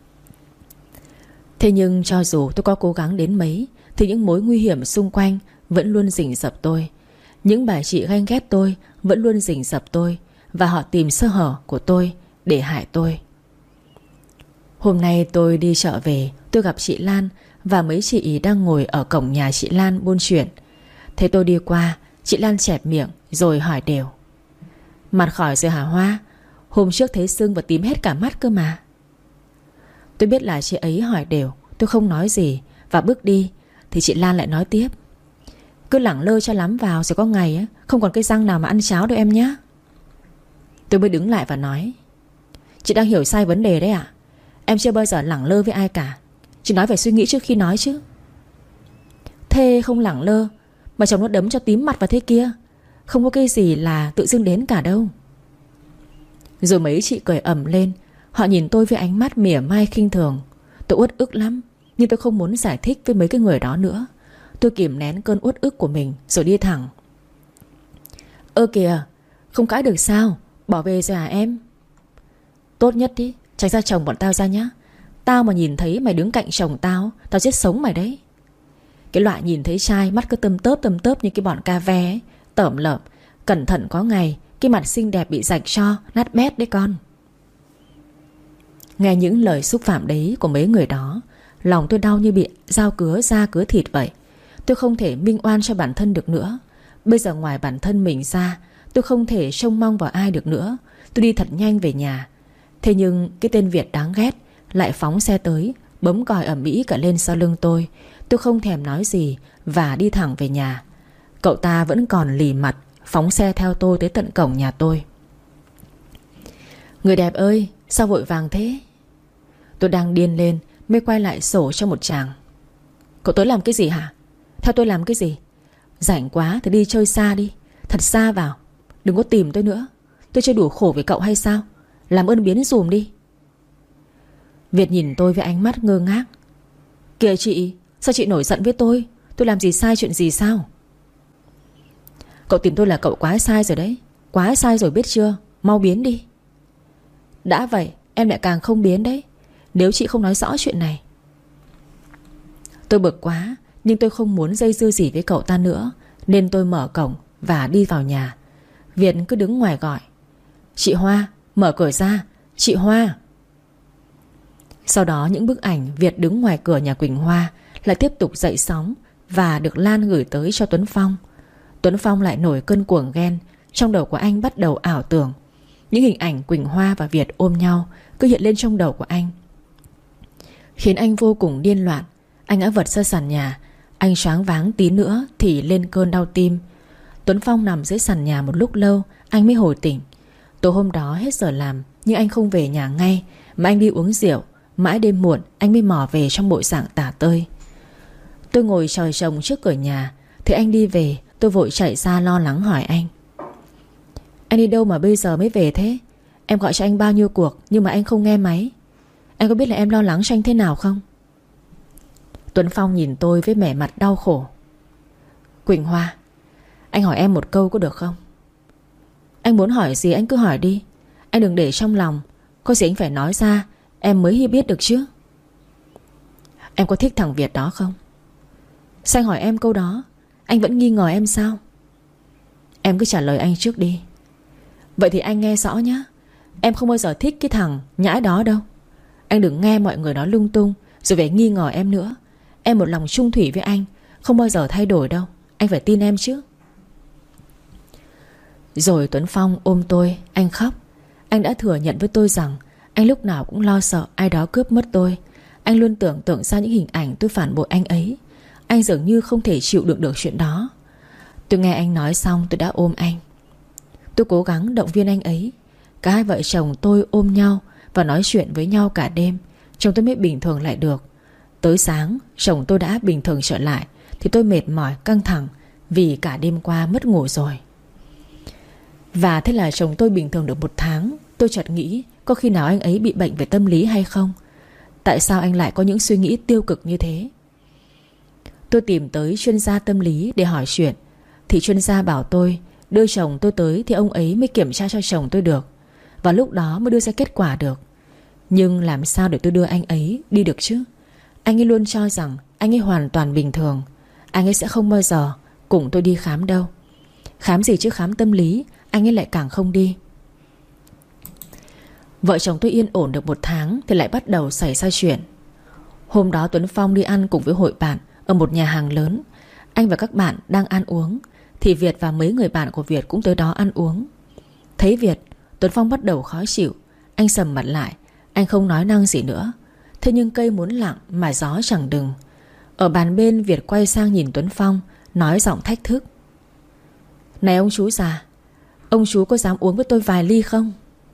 Thế nhưng cho dù tôi có cố gắng đến mấy thì những mối nguy hiểm xung quanh vẫn luôn rình rập tôi. Những bà chị ganh ghét tôi vẫn luôn rình rập tôi, và họ tìm sơ hở của tôi để hại tôi. Hôm nay tôi đi chợ về, tôi gặp chị Lan và mấy chị đang ngồi ở cổng nhà chị Lan buôn chuyện. Thế tôi đi qua, chị Lan chẹp miệng rồi hỏi đều: Mặt khỏi rồi hả Hoa? Hôm trước thấy sưng và tím hết cả mắt cơ mà. Tôi biết là chị ấy hỏi đều. Tôi không nói gì và bước đi. Thì chị Lan lại nói tiếp: Cứ lẳng lơ cho lắm vào, rồi có ngày không còn cái răng nào mà ăn cháo đâu em nhé. Tôi mới đứng lại và nói: Chị đang hiểu sai vấn đề đấy ạ. Em chưa bao giờ lẳng lơ với ai cả. Chị nói phải suy nghĩ trước khi nói chứ. Thế không lẳng lơ mà chồng nó đấm cho tím mặt vào thế kia. Không có cái gì là tự dưng đến cả đâu. Rồi mấy chị cười ầm lên. Họ nhìn tôi với ánh mắt mỉa mai khinh thường. Tôi uất ức lắm, nhưng tôi không muốn giải thích với mấy cái người đó nữa. Tôi kìm nén cơn uất ức của mình rồi đi thẳng: Ơ kìa, không cãi được sao? Bỏ về rồi à em? Tốt nhất đi, tránh ra chồng bọn tao ra nhá. Tao mà nhìn thấy mày đứng cạnh chồng tao, tao chết sống mày đấy. Cái loại nhìn thấy trai mắt cứ tâm tớp như cái bọn ca ve ấy, tởm lợm. Cẩn thận có ngày cái mặt xinh đẹp bị rạch cho nát bét đấy con. Nghe những lời xúc phạm đấy của mấy người đó, lòng tôi đau như bị dao cứa da cứa thịt vậy. Tôi không thể minh oan cho bản thân được nữa. Bây giờ ngoài bản thân mình ra, tôi không thể trông mong vào ai được nữa. Tôi đi thật nhanh về nhà. Thế nhưng cái tên Việt đáng ghét lại phóng xe tới, bấm còi ầm ĩ cả lên sau lưng tôi. Tôi không thèm nói gì và đi thẳng về nhà. Cậu ta vẫn còn lì mặt, phóng xe theo tôi tới tận cổng nhà tôi. Người đẹp ơi, sao vội vàng thế? Tôi đang điên lên mới quay lại sổ cho một chàng. Cậu tới làm cái gì hả? Theo tôi làm cái gì? Rảnh quá thì đi chơi xa đi, thật xa vào. Đừng có tìm tôi nữa. Tôi chưa đủ khổ với cậu hay sao? Làm ơn biến dùm đi. Việt nhìn tôi với ánh mắt ngơ ngác. Kìa chị, sao chị nổi giận với tôi? Tôi làm gì sai chuyện gì sao? Cậu tìm tôi là cậu quá sai rồi đấy. Quá sai rồi biết chưa? Mau biến đi. Đã vậy em lại càng không biến đấy, nếu chị không nói rõ chuyện này. Tôi bực quá, nhưng tôi không muốn dây dưa gì với cậu ta nữa, nên tôi mở cổng và đi vào nhà. Việt cứ đứng ngoài gọi. Chị Hoa, mở cửa ra, chị Hoa. Sau đó những bức ảnh Việt đứng ngoài cửa nhà Quỳnh Hoa lại tiếp tục dậy sóng và được Lan gửi tới cho Tuấn Phong. Tuấn Phong lại nổi cơn cuồng ghen. Trong đầu của anh bắt đầu ảo tưởng. Những hình ảnh Quỳnh Hoa và Việt ôm nhau cứ hiện lên trong đầu của anh, khiến anh vô cùng điên loạn. Anh ngã vật ra sàn nhà. Anh choáng váng tí nữa thì lên cơn đau tim. Tuấn Phong nằm dưới sàn nhà một lúc lâu, anh mới hồi tỉnh. Tối hôm đó hết giờ làm, nhưng anh không về nhà ngay, mà anh đi uống rượu. Mãi đêm muộn anh mới mò về trong bộ dạng tả tơi. Tôi ngồi chòi chồng trước cửa nhà. Thấy anh đi về, tôi vội chạy ra lo lắng hỏi anh. Anh đi đâu mà bây giờ mới về thế? Em gọi cho anh bao nhiêu cuộc nhưng mà anh không nghe máy. Anh có biết là em lo lắng cho anh thế nào không? Tuấn Phong nhìn tôi với vẻ mặt đau khổ. Quỳnh Hoa, anh hỏi em một câu có được không? Anh muốn hỏi gì anh cứ hỏi đi. Anh đừng để trong lòng. Có gì anh phải nói ra, em mới biết được chứ. Em có thích thằng Việt đó không? Sao anh hỏi em câu đó? Anh vẫn nghi ngờ em sao? Em cứ trả lời anh trước đi. Vậy thì anh nghe rõ nhé. Em không bao giờ thích cái thằng nhãi đó đâu. Anh đừng nghe mọi người nói lung tung rồi về nghi ngờ em nữa. Em một lòng trung thủy với anh, không bao giờ thay đổi đâu. Anh phải tin em chứ. Rồi Tuấn Phong ôm tôi. Anh khóc. Anh đã thừa nhận với tôi rằng anh lúc nào cũng lo sợ ai đó cướp mất tôi. Anh luôn tưởng tượng ra những hình ảnh tôi phản bội anh ấy. Anh dường như không thể chịu đựng được chuyện đó. Tôi nghe anh nói xong tôi đã ôm anh. Tôi cố gắng động viên anh ấy. Cả hai vợ chồng tôi ôm nhau và nói chuyện với nhau cả đêm. Chồng tôi mới bình thường lại được. Tới sáng chồng tôi đã bình thường trở lại thì tôi mệt mỏi căng thẳng vì cả đêm qua mất ngủ rồi. Và thế là chồng tôi bình thường được 1 tháng. Tôi chợt nghĩ có khi nào anh ấy bị bệnh về tâm lý hay không? Tại sao anh lại có những suy nghĩ tiêu cực như thế? Tôi tìm tới chuyên gia tâm lý để hỏi chuyện. Thì chuyên gia bảo tôi đưa chồng tôi tới thì ông ấy mới kiểm tra cho chồng tôi được, và lúc đó mới đưa ra kết quả được. Nhưng làm sao để tôi đưa anh ấy đi được chứ? Anh ấy luôn cho rằng anh ấy hoàn toàn bình thường. Anh ấy sẽ không bao giờ cùng tôi đi khám đâu. Khám gì chứ khám tâm lý anh ấy lại càng không đi. Vợ chồng tôi yên ổn được 1 tháng thì lại bắt đầu xảy ra chuyện. Hôm đó Tuấn Phong đi ăn cùng với hội bạn ở một nhà hàng lớn. Anh và các bạn đang ăn uống thì Việt và mấy người bạn của Việt cũng tới đó ăn uống. Thấy Việt, Tuấn Phong bắt đầu khó chịu. Anh sầm mặt lại. Anh không nói năng gì nữa. Thế nhưng cây muốn lặng mà gió chẳng đừng. Ở bàn bên Việt quay sang nhìn Tuấn Phong, nói giọng thách thức. Này ông chú già, ông chú có dám uống với tôi vài ly không?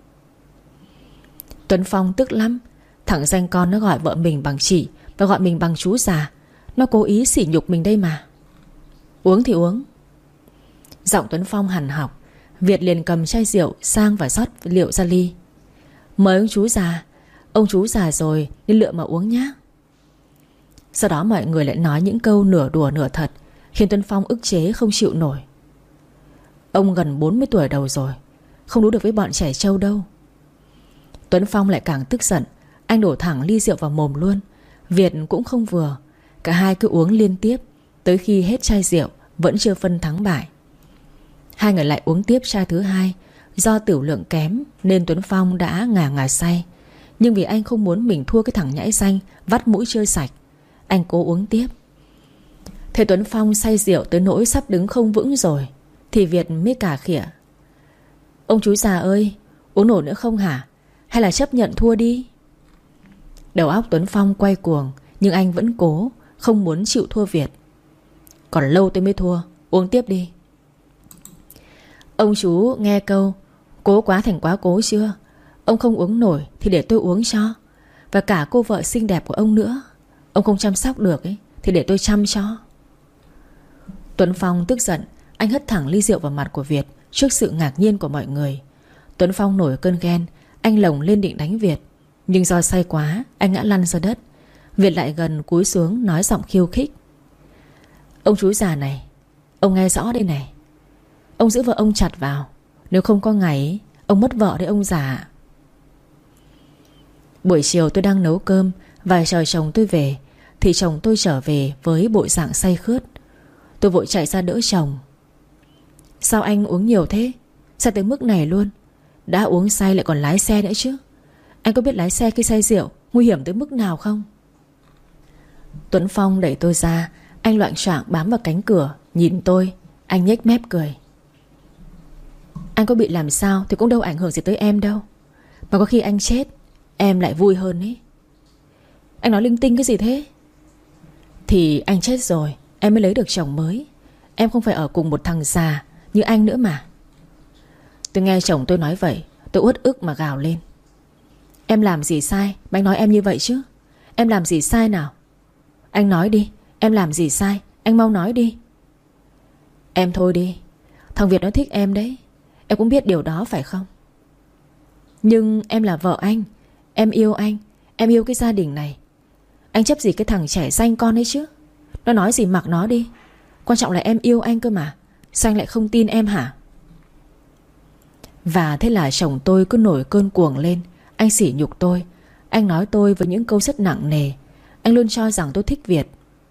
Tuấn Phong tức lắm. Thằng danh con nó gọi vợ mình bằng chị và gọi mình bằng chú già. Nó cố ý sỉ nhục mình đây mà. Uống thì uống. Giọng Tuấn Phong hằn học. Việt liền cầm chai rượu sang và rót rượu ra ly. Mời ông chú già. Ông chú già rồi nên lựa mà uống nhá. Sau đó mọi người lại nói những câu nửa đùa nửa thật, khiến Tuấn Phong ức chế không chịu nổi. Ông gần 40 tuổi đầu rồi, không đú được với bọn trẻ trâu đâu. Tuấn Phong lại càng tức giận. Anh đổ thẳng ly rượu vào mồm luôn. Việt cũng không vừa. Cả hai cứ uống liên tiếp tới khi hết chai rượu vẫn chưa phân thắng bại. Hai người lại uống tiếp chai thứ hai. Do tiểu lượng kém nên Tuấn Phong đã ngà ngà say. Nhưng vì anh không muốn mình thua cái thằng nhãi xanh vắt mũi chơi sạch, anh cố uống tiếp. Thế Tuấn Phong say rượu tới nỗi sắp đứng không vững rồi thì Việt mới cà khịa. Ông chú già ơi, uống nổi nữa không hả? Hay là chấp nhận thua đi? Đầu óc Tuấn Phong quay cuồng, nhưng anh vẫn cố. không muốn chịu thua Việt. Còn lâu tôi mới thua, uống tiếp đi. Ông chú nghe câu cố quá thành quá cố chưa? Ông không uống nổi thì để tôi uống cho. Và cả cô vợ xinh đẹp của ông nữa. Ông không chăm sóc được ấy, thì để tôi chăm cho. Tuấn Phong tức giận. Anh hất thẳng ly rượu vào mặt của Việt trước sự ngạc nhiên của mọi người. Tuấn Phong nổi cơn ghen. Anh lồng lên định đánh Việt, nhưng do say quá anh ngã lăn ra đất. Việt lại gần cúi xuống nói giọng khiêu khích: Ông chú già này, ông nghe rõ đây này. Ông giữ vợ ông chặt vào, nếu không có ngày ông mất vợ đấy ông già. Buổi chiều tôi đang nấu cơm và chờ chồng tôi về, thì chồng tôi trở về với bộ dạng say khướt. Tôi vội chạy ra đỡ chồng. Sao anh uống nhiều thế? Sao tới mức này luôn? Đã uống say lại còn lái xe nữa chứ. Anh có biết lái xe khi say rượu nguy hiểm tới mức nào không? Tuấn Phong đẩy tôi ra. Anh loạng choạng bám vào cánh cửa nhìn tôi. Anh nhếch mép cười: Anh có bị làm sao thì cũng đâu ảnh hưởng gì tới em đâu. Mà có khi anh chết em lại vui hơn ấy. Anh nói linh tinh cái gì thế? Thì anh chết rồi em mới lấy được chồng mới. Em không phải ở cùng một thằng già như anh nữa mà. Tôi nghe chồng tôi nói vậy, tôi uất ức mà gào lên: Em làm gì sai mà anh nói em như vậy chứ? Em làm gì sai nào? Anh nói đi, em làm gì sai? Anh mau nói đi. Em thôi đi. Thằng Việt nó thích em đấy. Em cũng biết điều đó phải không? Nhưng em là vợ anh. Em yêu anh. Em yêu cái gia đình này. Anh chấp gì cái thằng trẻ danh con ấy chứ? Nó nói gì mặc nó đi. Quan trọng là em yêu anh cơ mà. Sao anh lại không tin em hả? Và thế là chồng tôi cứ nổi cơn cuồng lên. Anh sỉ nhục tôi. Anh nói tôi với những câu rất nặng nề. Anh luôn cho rằng tôi thích Việt.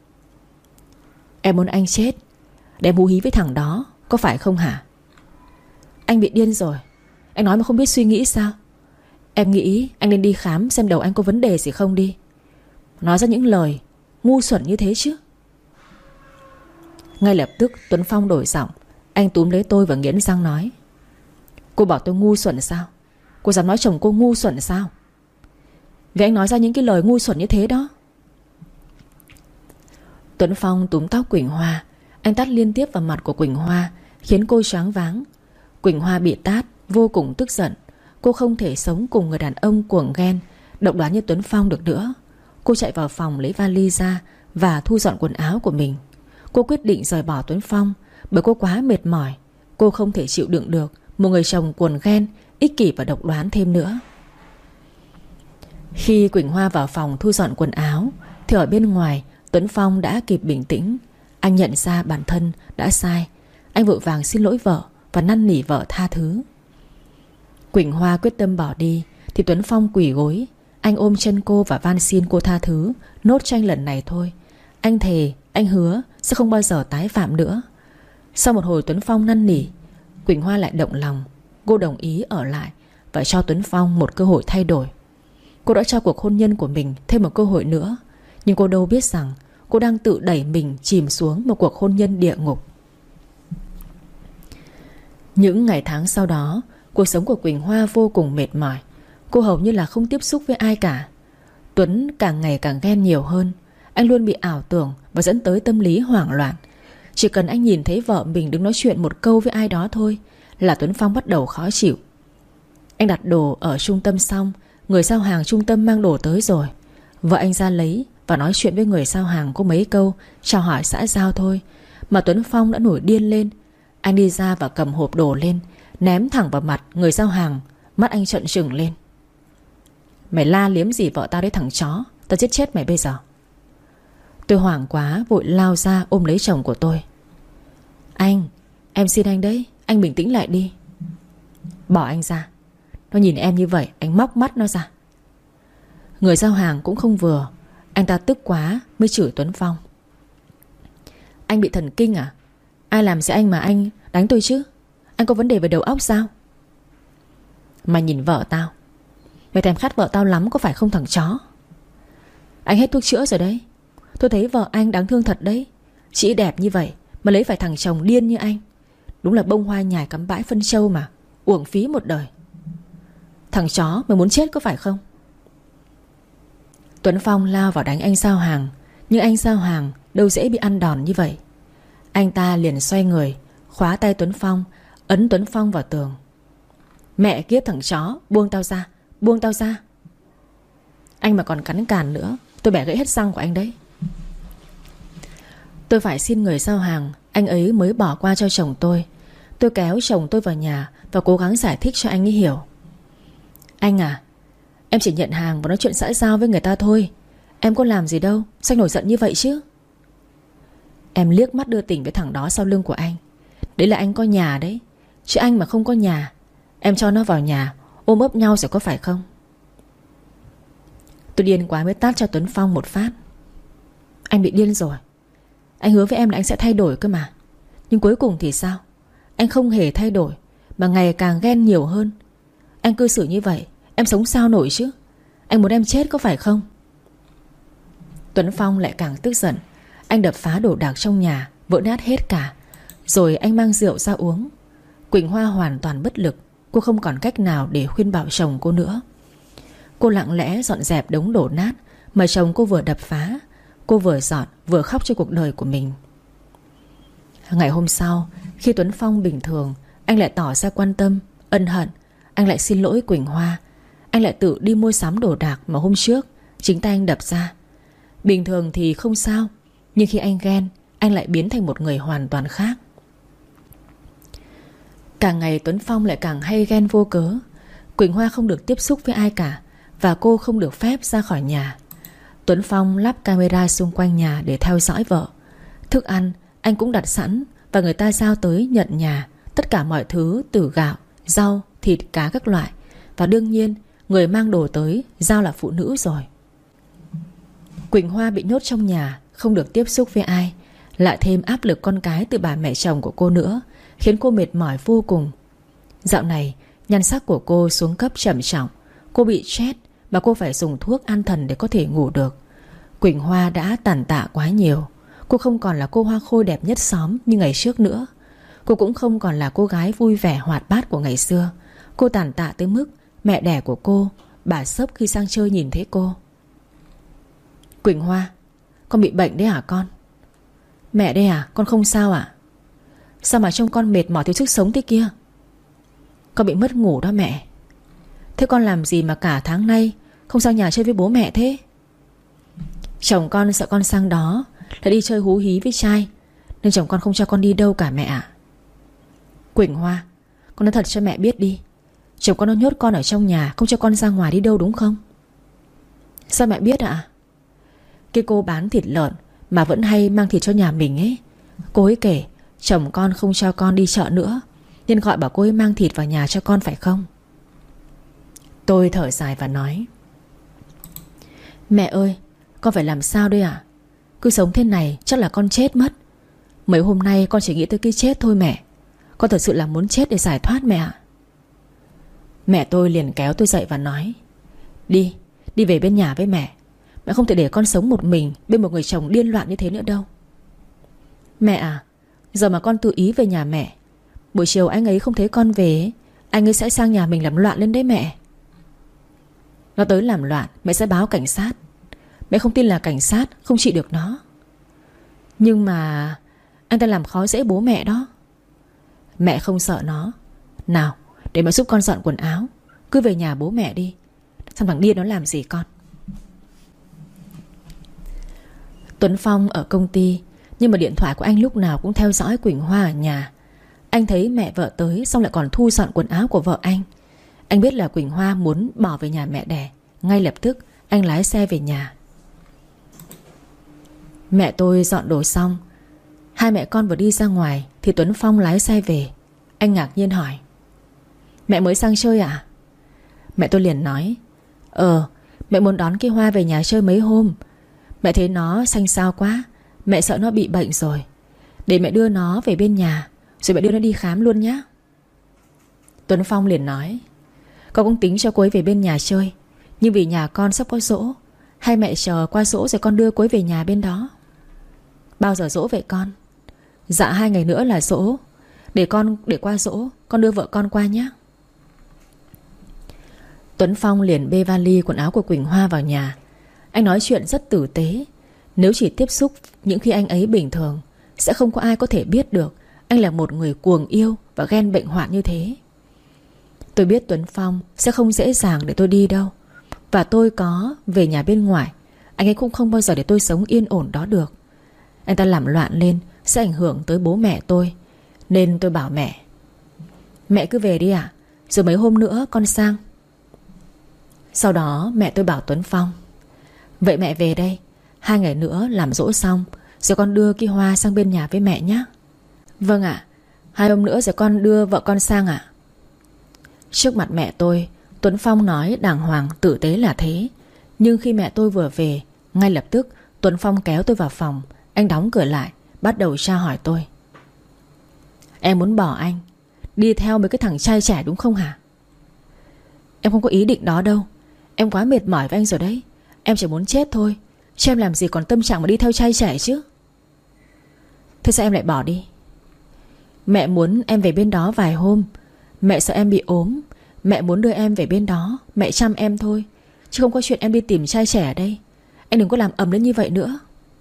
Em muốn anh chết để em hú hí với thằng đó, có phải không hả? Anh bị điên rồi. Anh nói mà không biết suy nghĩ sao? Em nghĩ anh nên đi khám xem đầu anh có vấn đề gì không đi. Nói ra những lời ngu xuẩn như thế chứ. Ngay lập tức Tuấn Phong đổi giọng. Anh túm lấy tôi và nghiến răng nói: Cô bảo tôi ngu xuẩn sao? Cô dám nói chồng cô ngu xuẩn sao? Vì anh nói ra những cái lời ngu xuẩn như thế đó. Tuấn Phong túm tóc Quỳnh Hoa. Anh tát liên tiếp vào mặt của Quỳnh Hoa, khiến cô choáng váng. Quỳnh Hoa bị tát vô cùng tức giận. Cô không thể sống cùng người đàn ông cuồng ghen, độc đoán như Tuấn Phong được nữa. Cô chạy vào phòng lấy vali ra và thu dọn quần áo của mình. Cô quyết định rời bỏ Tuấn Phong bởi cô quá mệt mỏi. Cô không thể chịu đựng được một người chồng cuồng ghen, ích kỷ và độc đoán thêm nữa. Khi Quỳnh Hoa vào phòng thu dọn quần áo thì ở bên ngoài Tuấn Phong đã kịp bình tĩnh. Anh nhận ra bản thân đã sai. Anh vội vàng xin lỗi vợ và năn nỉ vợ tha thứ. Quỳnh Hoa quyết tâm bỏ đi thì Tuấn Phong quỳ gối. Anh ôm chân cô và van xin cô tha thứ. Nốt cho anh lần này thôi. Anh thề, anh hứa sẽ không bao giờ tái phạm nữa. Sau một hồi Tuấn Phong năn nỉ, Quỳnh Hoa lại động lòng. Cô đồng ý ở lại và cho Tuấn Phong một cơ hội thay đổi. Cô đã cho cuộc hôn nhân của mình thêm một cơ hội nữa. Nhưng cô đâu biết rằng cô đang tự đẩy mình chìm xuống một cuộc hôn nhân địa ngục. Những ngày tháng sau đó, cuộc sống của Quỳnh Hoa vô cùng mệt mỏi. Cô hầu như là không tiếp xúc với ai cả. Tuấn càng ngày càng ghen nhiều hơn. Anh luôn bị ảo tưởng và dẫn tới tâm lý hoảng loạn. Chỉ cần anh nhìn thấy vợ mình đứng nói chuyện một câu với ai đó thôi là Tuấn Phong bắt đầu khó chịu. Anh đặt đồ ở trung tâm xong, người giao hàng trung tâm mang đồ tới rồi. Vợ anh ra lấy và nói chuyện với người giao hàng có mấy câu chào hỏi xã giao thôi mà Tuấn Phong đã nổi điên lên. Anh đi ra và cầm hộp đồ lên, ném thẳng vào mặt người giao hàng. Mắt anh trợn trừng lên: Mày la liếm gì vợ tao đấy thằng chó, tao giết chết mày bây giờ. Tôi hoảng quá vội lao ra ôm lấy chồng của tôi. Anh, em xin anh đấy, anh bình tĩnh lại đi. Bỏ anh ra. Nó nhìn em như vậy, anh móc mắt nó ra. Người giao hàng cũng không vừa. Anh ta tức quá mới chửi Tuấn Phong: Anh bị thần kinh à? Ai làm gì anh mà anh đánh tôi chứ? Anh có vấn đề về đầu óc sao? Mày nhìn vợ tao, mày thèm khát vợ tao lắm có phải không thằng chó? Anh hết thuốc chữa rồi đấy. Tôi thấy vợ anh đáng thương thật đấy. Chị đẹp như vậy mà lấy phải thằng chồng điên như anh. Đúng là bông hoa nhài cắm bãi phân trâu mà, uổng phí một đời. Thằng chó, mày muốn chết có phải không? Tuấn Phong lao vào đánh anh giao hàng. Nhưng anh Sao Hoàng đâu dễ bị ăn đòn như vậy. Anh ta liền xoay người, khóa tay Tuấn Phong, ấn Tuấn Phong vào tường. Mẹ kiếp thằng chó, buông tao ra, buông tao ra. Anh mà còn cắn càn nữa, tôi bẻ gãy hết răng của anh đấy. Tôi phải xin người giao hàng, anh ấy mới bỏ qua cho chồng tôi. Tôi kéo chồng tôi vào nhà và cố gắng giải thích cho anh ấy hiểu. Anh à, em chỉ nhận hàng và nói chuyện xã giao với người ta thôi. Em có làm gì đâu, sao nổi giận như vậy chứ? Em liếc mắt đưa tình với thằng đó sau lưng của anh. Đấy là anh có nhà đấy. Chứ anh mà không có nhà, em cho nó vào nhà ôm ấp nhau sẽ có phải không? Tôi điên quá mới tát cho Tuấn Phong một phát. Anh bị điên rồi. Anh hứa với em là anh sẽ thay đổi cơ mà. Nhưng cuối cùng thì sao? Anh không hề thay đổi, mà ngày càng ghen nhiều hơn. Anh cư xử như vậy, em sống sao nổi chứ? Anh muốn em chết có phải không? Tuấn Phong lại càng tức giận. Anh đập phá đồ đạc trong nhà, vỡ nát hết cả. Rồi anh mang rượu ra uống. Quỳnh Hoa hoàn toàn bất lực. Cô không còn cách nào để khuyên bảo chồng cô nữa. Cô lặng lẽ dọn dẹp đống đổ nát mà chồng cô vừa đập phá. Cô vừa dọn vừa khóc cho cuộc đời của mình. Ngày hôm sau, khi Tuấn Phong bình thường, anh lại tỏ ra quan tâm, ân hận. Anh lại xin lỗi Quỳnh Hoa. Anh lại tự đi mua sắm đồ đạc mà hôm trước chính tay anh đập ra. Bình thường thì không sao, nhưng khi anh ghen, anh lại biến thành một người hoàn toàn khác. Càng ngày Tuấn Phong lại càng hay ghen vô cớ. Quỳnh Hoa không được tiếp xúc với ai cả, và cô không được phép ra khỏi nhà. Tuấn Phong lắp camera xung quanh nhà để theo dõi vợ. Thức ăn anh cũng đặt sẵn, và người ta giao tới nhận nhà. Tất cả mọi thứ từ gạo, rau, thịt, cá các loại. Và đương nhiên người mang đồ tới giao là phụ nữ rồi. Quỳnh Hoa bị nhốt trong nhà, không được tiếp xúc với ai, lại thêm áp lực con cái từ bà mẹ chồng của cô nữa, khiến cô mệt mỏi vô cùng. Dạo này nhan sắc của cô xuống cấp trầm trọng. Cô bị stress và cô phải dùng thuốc an thần để có thể ngủ được. Quỳnh Hoa đã tàn tạ quá nhiều. Cô không còn là cô hoa khôi đẹp nhất xóm như ngày trước nữa. Cô cũng không còn là cô gái vui vẻ hoạt bát của ngày xưa. Cô tàn tạ tới mức mẹ đẻ của cô, bà Sấp khi sang chơi nhìn thấy cô. Quỳnh Hoa, con bị bệnh đấy hả con? Mẹ đây à, con không sao à? Sao mà trông con mệt mỏi thiếu sức sống thế kia? Con bị mất ngủ đó mẹ. Thế con làm gì mà cả tháng nay không sang nhà chơi với bố mẹ thế? Chồng con sợ con sang đó lại đi chơi hú hí với trai, nên chồng con không cho con đi đâu cả mẹ ạ. Quỳnh Hoa, con nói thật cho mẹ biết đi. Chồng con nó nhốt con ở trong nhà, không cho con ra ngoài đi đâu đúng không? Sao mẹ biết ạ? Cái cô bán thịt lợn mà vẫn hay mang thịt cho nhà mình ấy, cô ấy kể chồng con không cho con đi chợ nữa, nên gọi bảo cô ấy mang thịt vào nhà cho con phải không? Tôi thở dài và nói: Mẹ ơi, con phải làm sao đây ạ? Cứ sống thế này chắc là con chết mất. Mấy hôm nay con chỉ nghĩ tới cái chết thôi mẹ. Con thật sự là muốn chết để giải thoát mẹ ạ. Mẹ tôi liền kéo tôi dậy và nói: Đi về bên nhà với mẹ. Mẹ không thể để con sống một mình bên một người chồng điên loạn như thế nữa đâu. Mẹ à, giờ mà con tự ý về nhà mẹ, buổi chiều anh ấy không thấy con về, anh ấy sẽ sang nhà mình làm loạn lên đấy mẹ. Nó tới làm loạn, mẹ sẽ báo cảnh sát. Mẹ không tin là cảnh sát không trị được nó. Nhưng mà anh ta làm khó dễ bố mẹ đó. Mẹ không sợ nó. Nào, để mẹ giúp con dọn quần áo. Cứ về nhà bố mẹ đi. Sao thằng điên nó làm gì con? Tuấn Phong ở công ty, nhưng mà điện thoại của anh lúc nào cũng theo dõi Quỳnh Hoa ở nhà. Anh thấy mẹ vợ tới xong lại còn thu dọn quần áo của vợ anh. Anh biết là Quỳnh Hoa muốn bỏ về nhà mẹ đẻ. Ngay lập tức anh lái xe về nhà. Mẹ tôi dọn đồ xong, hai mẹ con vừa đi ra ngoài thì Tuấn Phong lái xe về. Anh ngạc nhiên hỏi: Mẹ mới sang chơi à? Mẹ tôi liền nói: Mẹ muốn đón cái Hoa về nhà chơi mấy hôm. Mẹ thấy nó xanh xao quá, mẹ sợ nó bị bệnh rồi. Để mẹ đưa nó về bên nhà, rồi mẹ đưa nó đi khám luôn nhé. Tuấn Phong liền nói: Con cũng tính cho cô ấy về bên nhà chơi, nhưng vì nhà con sắp có giỗ, hay mẹ chờ qua giỗ rồi con đưa cô ấy về nhà bên đó. Bao giờ giỗ vậy con? Dạ 2 ngày nữa là giỗ. Để qua giỗ con đưa vợ con qua nhé. Tuấn Phong liền bê vali quần áo của Quỳnh Hoa vào nhà. Anh nói chuyện rất tử tế. Nếu chỉ tiếp xúc những khi anh ấy bình thường, sẽ không có ai có thể biết được anh là một người cuồng yêu và ghen bệnh hoạn như thế. Tôi biết Tuấn Phong sẽ không dễ dàng để tôi đi đâu. Và tôi có về nhà bên ngoài, anh ấy cũng không bao giờ để tôi sống yên ổn đó được. Anh ta làm loạn lên sẽ ảnh hưởng tới bố mẹ tôi. Nên tôi bảo mẹ: mẹ cứ về đi ạ, rồi mấy hôm nữa con sang. Sau đó mẹ tôi bảo Tuấn Phong: vậy mẹ về đây, 2 ngày nữa làm dỗ xong rồi con đưa Ki Hoa sang bên nhà với mẹ nhé. Vâng ạ, 2 hôm nữa rồi con đưa vợ con sang ạ. Trước mặt mẹ tôi, Tuấn Phong nói đàng hoàng tử tế là thế. Nhưng khi mẹ tôi vừa về, ngay lập tức Tuấn Phong kéo tôi vào phòng. Anh đóng cửa lại, bắt đầu tra hỏi tôi: em muốn bỏ anh, đi theo mấy cái thằng trai trẻ đúng không hả? Em không có ý định đó đâu. Em quá mệt mỏi với anh rồi đấy. Em chỉ muốn chết thôi, chứ em làm gì còn tâm trạng mà đi theo trai trẻ chứ. Thế sao em lại bỏ đi? Mẹ muốn em về bên đó vài hôm. Mẹ sợ em bị ốm. Mẹ muốn đưa em về bên đó, mẹ chăm em thôi, chứ không có chuyện em đi tìm trai trẻ ở đây. Anh đừng có làm ầm lên như vậy nữa.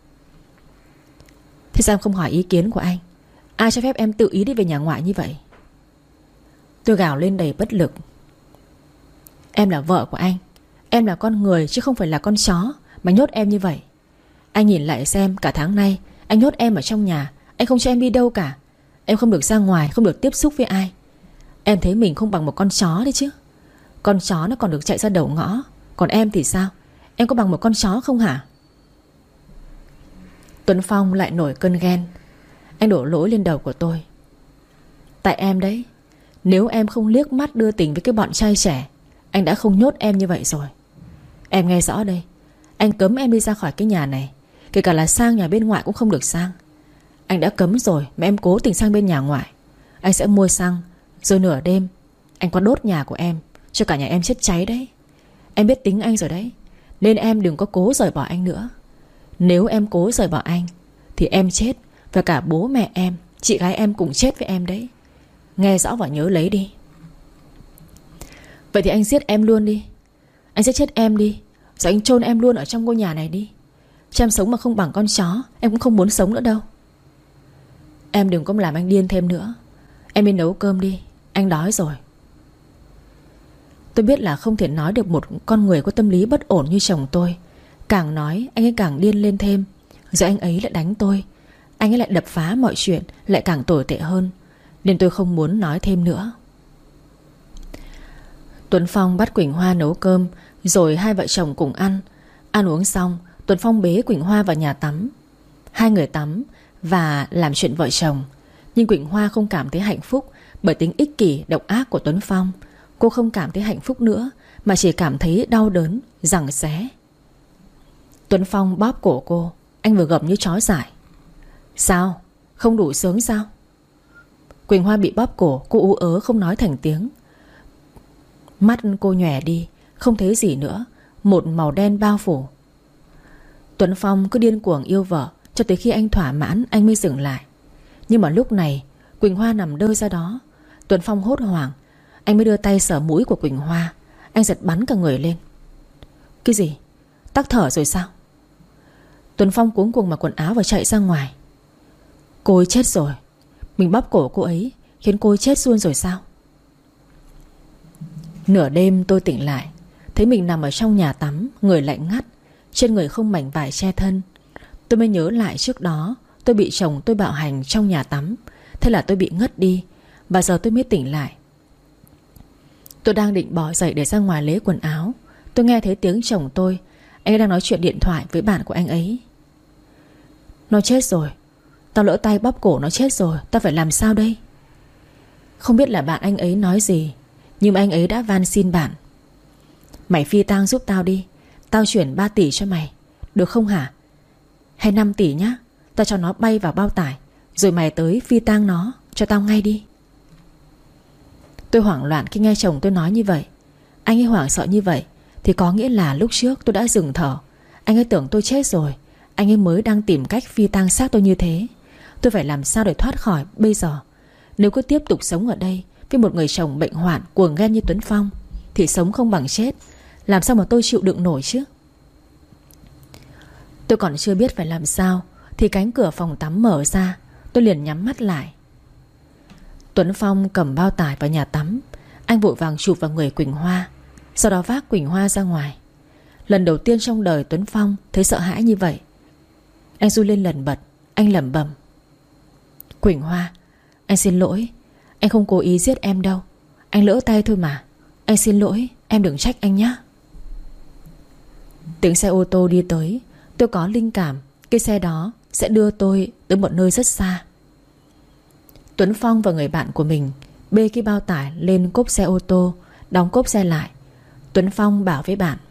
Thế sao em không hỏi ý kiến của anh? Ai cho phép em tự ý đi về nhà ngoại như vậy? Tôi gào lên đầy bất lực. Em là vợ của anh, em là con người chứ không phải là con chó mà nhốt em như vậy. Anh nhìn lại xem, cả tháng nay anh nhốt em ở trong nhà, anh không cho em đi đâu cả. Em không được ra ngoài, không được tiếp xúc với ai. Em thấy mình không bằng một con chó đấy chứ. Con chó nó còn được chạy ra đầu ngõ, còn em thì sao? Em có bằng một con chó không hả? Tuấn Phong lại nổi cơn ghen. Anh đổ lỗi lên đầu của tôi. Tại em đấy. Nếu em không liếc mắt đưa tình với cái bọn trai trẻ, anh đã không nhốt em như vậy rồi. Em nghe rõ đây, anh cấm em đi ra khỏi cái nhà này, kể cả là sang nhà bên ngoại cũng không được sang. Anh đã cấm rồi mà em cố tình sang bên nhà ngoại. Anh sẽ mua xăng, rồi nửa đêm anh qua đốt nhà của em, cho cả nhà em chết cháy đấy. Em biết tính anh rồi đấy. Nên em đừng có cố rời bỏ anh nữa. Nếu em cố rời bỏ anh thì em chết, và cả bố mẹ em, chị gái em cùng chết với em đấy. Nghe rõ và nhớ lấy đi. Vậy thì anh giết em luôn đi. Anh sẽ chết em đi, rồi anh chôn em luôn ở trong ngôi nhà này đi. Chứ em sống mà không bằng con chó, em cũng không muốn sống nữa đâu. Em đừng có làm anh điên thêm nữa. Em đi nấu cơm đi, anh đói rồi. Tôi biết là không thể nói được một con người có tâm lý bất ổn như chồng tôi. Càng nói anh ấy càng điên lên thêm. Rồi anh ấy lại đánh tôi. Anh ấy lại đập phá mọi chuyện, lại càng tồi tệ hơn. Nên tôi không muốn nói thêm nữa. Tuấn Phong bắt Quỳnh Hoa nấu cơm, rồi hai vợ chồng cùng ăn. Ăn uống xong, Tuấn Phong bế Quỳnh Hoa vào nhà tắm. Hai người tắm và làm chuyện vợ chồng. Nhưng Quỳnh Hoa không cảm thấy hạnh phúc bởi tính ích kỷ độc ác của Tuấn Phong. Cô không cảm thấy hạnh phúc nữa, mà chỉ cảm thấy đau đớn, giằng xé. Tuấn Phong bóp cổ cô. Anh vừa gầm như chó dại. Sao? Không đủ sướng sao? Quỳnh Hoa bị bóp cổ, cô ú ớ không nói thành tiếng. Mắt cô nhòe đi, không thấy gì nữa, một màu đen bao phủ. Tuấn Phong cứ điên cuồng yêu vợ, cho tới khi anh thỏa mãn anh mới dừng lại. Nhưng mà lúc này Quỳnh Hoa nằm đơ ra đó. Tuấn Phong hốt hoảng. Anh mới đưa tay sờ mũi của Quỳnh Hoa. Anh giật bắn cả người lên. Cái gì? Tắc thở rồi sao? Tuấn Phong cuống cuồng mặc quần áo và chạy ra ngoài. Cô ấy chết rồi. Mình bóp cổ cô ấy khiến cô ấy chết luôn rồi sao? Nửa đêm tôi tỉnh lại, thấy mình nằm ở trong nhà tắm, người lạnh ngắt, trên người không mảnh vải che thân. Tôi mới nhớ lại trước đó tôi bị chồng tôi bạo hành trong nhà tắm. Thế là tôi bị ngất đi. Và giờ tôi mới tỉnh lại. Tôi đang định bỏ dậy để ra ngoài lấy quần áo, tôi nghe thấy tiếng chồng tôi. Anh ấy đang nói chuyện điện thoại với bạn của anh ấy. Nó chết rồi. Tao lỡ tay bóp cổ nó chết rồi. Tao phải làm sao đây? Không biết là bạn anh ấy nói gì, nhưng mà anh ấy đã van xin bạn. Mày phi tang giúp tao đi. Tao chuyển 3 tỷ cho mày, được không hả? Hay 5 tỷ nhá. Tao cho nó bay vào bao tải, rồi mày tới phi tang nó cho tao ngay đi. Tôi hoảng loạn khi nghe chồng tôi nói như vậy. Anh ấy hoảng sợ như vậy thì có nghĩa là lúc trước tôi đã dừng thở. Anh ấy tưởng tôi chết rồi. Anh ấy mới đang tìm cách phi tang xác tôi như thế. Tôi phải làm sao để thoát khỏi bây giờ? Nếu cứ tiếp tục sống ở đây với một người chồng bệnh hoạn cuồng ghen như Tuấn Phong thì sống không bằng chết. Làm sao mà tôi chịu đựng nổi chứ? Tôi còn chưa biết phải làm sao thì cánh cửa phòng tắm mở ra. Tôi liền nhắm mắt lại. Tuấn Phong cầm bao tải vào nhà tắm. Anh vội vàng chụp vào người Quỳnh Hoa, sau đó vác Quỳnh Hoa ra ngoài. Lần đầu tiên trong đời Tuấn Phong thấy sợ hãi như vậy. Anh run lên lần bật. Anh lẩm bẩm: Quỳnh Hoa, anh xin lỗi. Anh không cố ý giết em đâu. Anh lỡ tay thôi mà. Anh xin lỗi, em đừng trách anh nhé. Tiếng xe ô tô đi tới. Tôi có linh cảm cái xe đó sẽ đưa tôi tới một nơi rất xa. Tuấn Phong và người bạn của mình bê cái bao tải lên cốp xe ô tô, đóng cốp xe lại. Tuấn Phong bảo với bạn: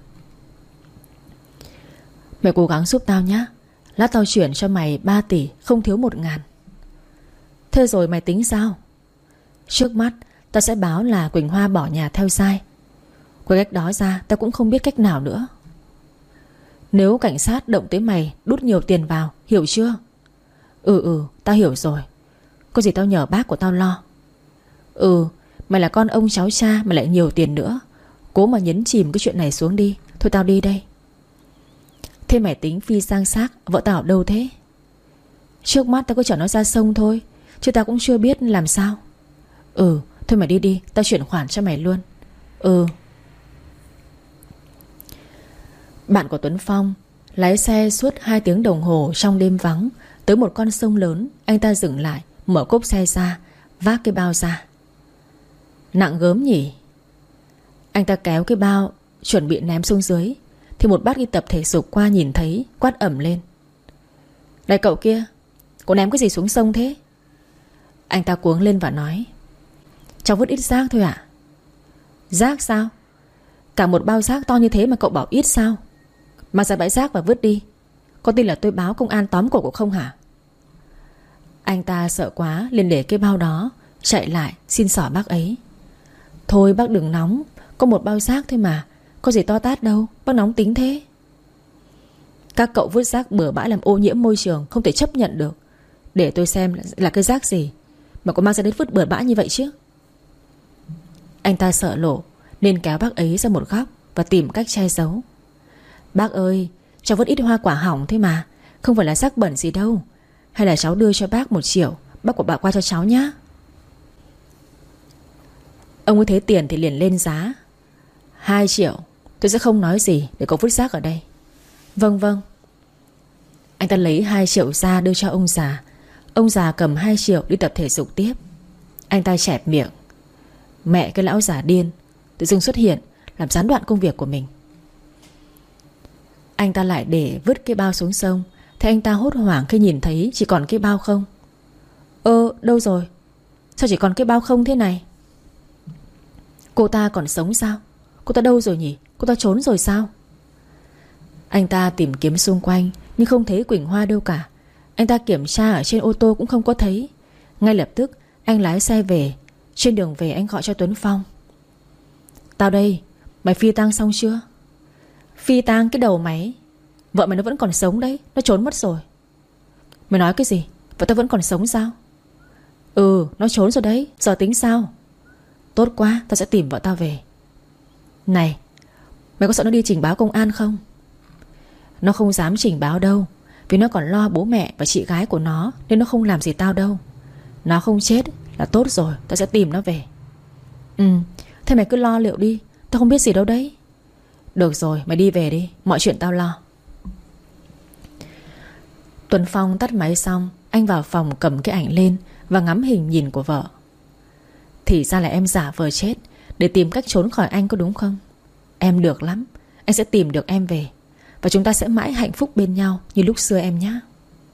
Mày cố gắng giúp tao nhé. Lát tao chuyển cho mày 3 tỷ, không thiếu 1.000. Thế rồi mày tính sao? Trước mắt tao sẽ báo là Quỳnh Hoa bỏ nhà theo sai. Ngoài cách đó ra tao cũng không biết cách nào nữa. Nếu cảnh sát động tới mày, đút nhiều tiền vào, hiểu chưa? Tao hiểu rồi. Có gì tao nhờ bác của tao lo. Mày là con ông cháu cha mà lại nhiều tiền nữa. Cố mà nhấn chìm cái chuyện này xuống đi. Thôi tao đi đây. Thế mày tính phi sang xác vợ tao ở đâu thế? Trước mắt tao cứ chở nó ra sông thôi, chứ tao cũng chưa biết làm sao. Thôi mày đi đi, tao chuyển khoản cho mày luôn. Bạn của Tuấn Phong lái xe suốt 2 tiếng đồng hồ trong đêm vắng. Tới một con sông lớn, anh ta dừng lại, mở cốp xe ra, vác cái bao ra. Nặng gớm nhỉ? Anh ta kéo cái bao chuẩn bị ném xuống dưới thì một bác đi tập thể dục qua nhìn thấy, quát ẩm lên: Này cậu kia, cậu ném cái gì xuống sông thế? Anh ta cuống lên và nói: Cháu vứt ít rác thôi ạ. Rác sao? Cả một bao rác to như thế mà cậu bảo ít sao? Mang ra bãi rác và vứt đi. Có tin là tôi báo công an tóm cổ cậu không hả? Anh ta sợ quá liền để cái bao đó, chạy lại xin xỏ bác ấy: Thôi bác đừng nóng, có một bao rác thôi mà, có gì to tát đâu, bác nóng tính thế. Các cậu vứt rác bừa bãi làm ô nhiễm môi trường, không thể chấp nhận được. Để tôi xem là cái rác gì mà có mang ra đến vứt bừa bãi như vậy chứ. Anh ta sợ lộ nên kéo bác ấy ra một góc và tìm cách che giấu: Bác ơi, cháu vứt ít hoa quả hỏng thế mà, không phải là rác bẩn gì đâu. Hay là cháu đưa cho bác 1 triệu, bác của bà qua cho cháu nhá. Ông ấy thấy tiền thì liền lên giá: 2 triệu, tôi sẽ không nói gì để cậu vứt rác ở đây. Vâng. Anh ta lấy 2 triệu ra đưa cho ông già. Ông già cầm 2 triệu đi tập thể dục tiếp. Anh ta chẹp miệng: Mẹ cái lão già điên, tự dưng xuất hiện làm gián đoạn công việc của mình. Anh ta lại để vứt cái bao xuống sông. Thế anh ta hốt hoảng khi nhìn thấy chỉ còn cái bao không. Đâu rồi? Sao chỉ còn cái bao không thế này? Cô ta còn sống sao? Cô ta đâu rồi nhỉ? Cô ta trốn rồi sao? Anh ta tìm kiếm xung quanh nhưng không thấy Quỳnh Hoa đâu cả. Anh ta kiểm tra ở trên ô tô cũng không có thấy. Ngay lập tức anh lái xe về. Trên đường về anh gọi cho Tuấn Phong: Tao đây, mày phi tang xong chưa? Phi tang cái đầu mày. Vợ mày nó vẫn còn sống đấy, nó trốn mất rồi. Mày nói cái gì? Vợ tao vẫn còn sống sao? Nó trốn rồi đấy, giờ tính sao? Tốt quá, tao sẽ tìm vợ tao về. Này, mày có sợ nó đi trình báo công an không? Nó không dám trình báo đâu, vì nó còn lo bố mẹ và chị gái của nó, nên nó không làm gì tao đâu. Nó không chết là tốt rồi, tao sẽ tìm nó về. Thế mày cứ lo liệu đi, tao không biết gì đâu đấy. Được rồi, mày đi về đi, mọi chuyện tao lo. Tuấn Phong tắt máy xong, anh vào phòng cầm cái ảnh lên và ngắm hình nhìn của vợ. Thì ra là em giả vờ chết để tìm cách trốn khỏi anh có đúng không? Em được lắm, anh sẽ tìm được em về, và chúng ta sẽ mãi hạnh phúc bên nhau như lúc xưa em nhé.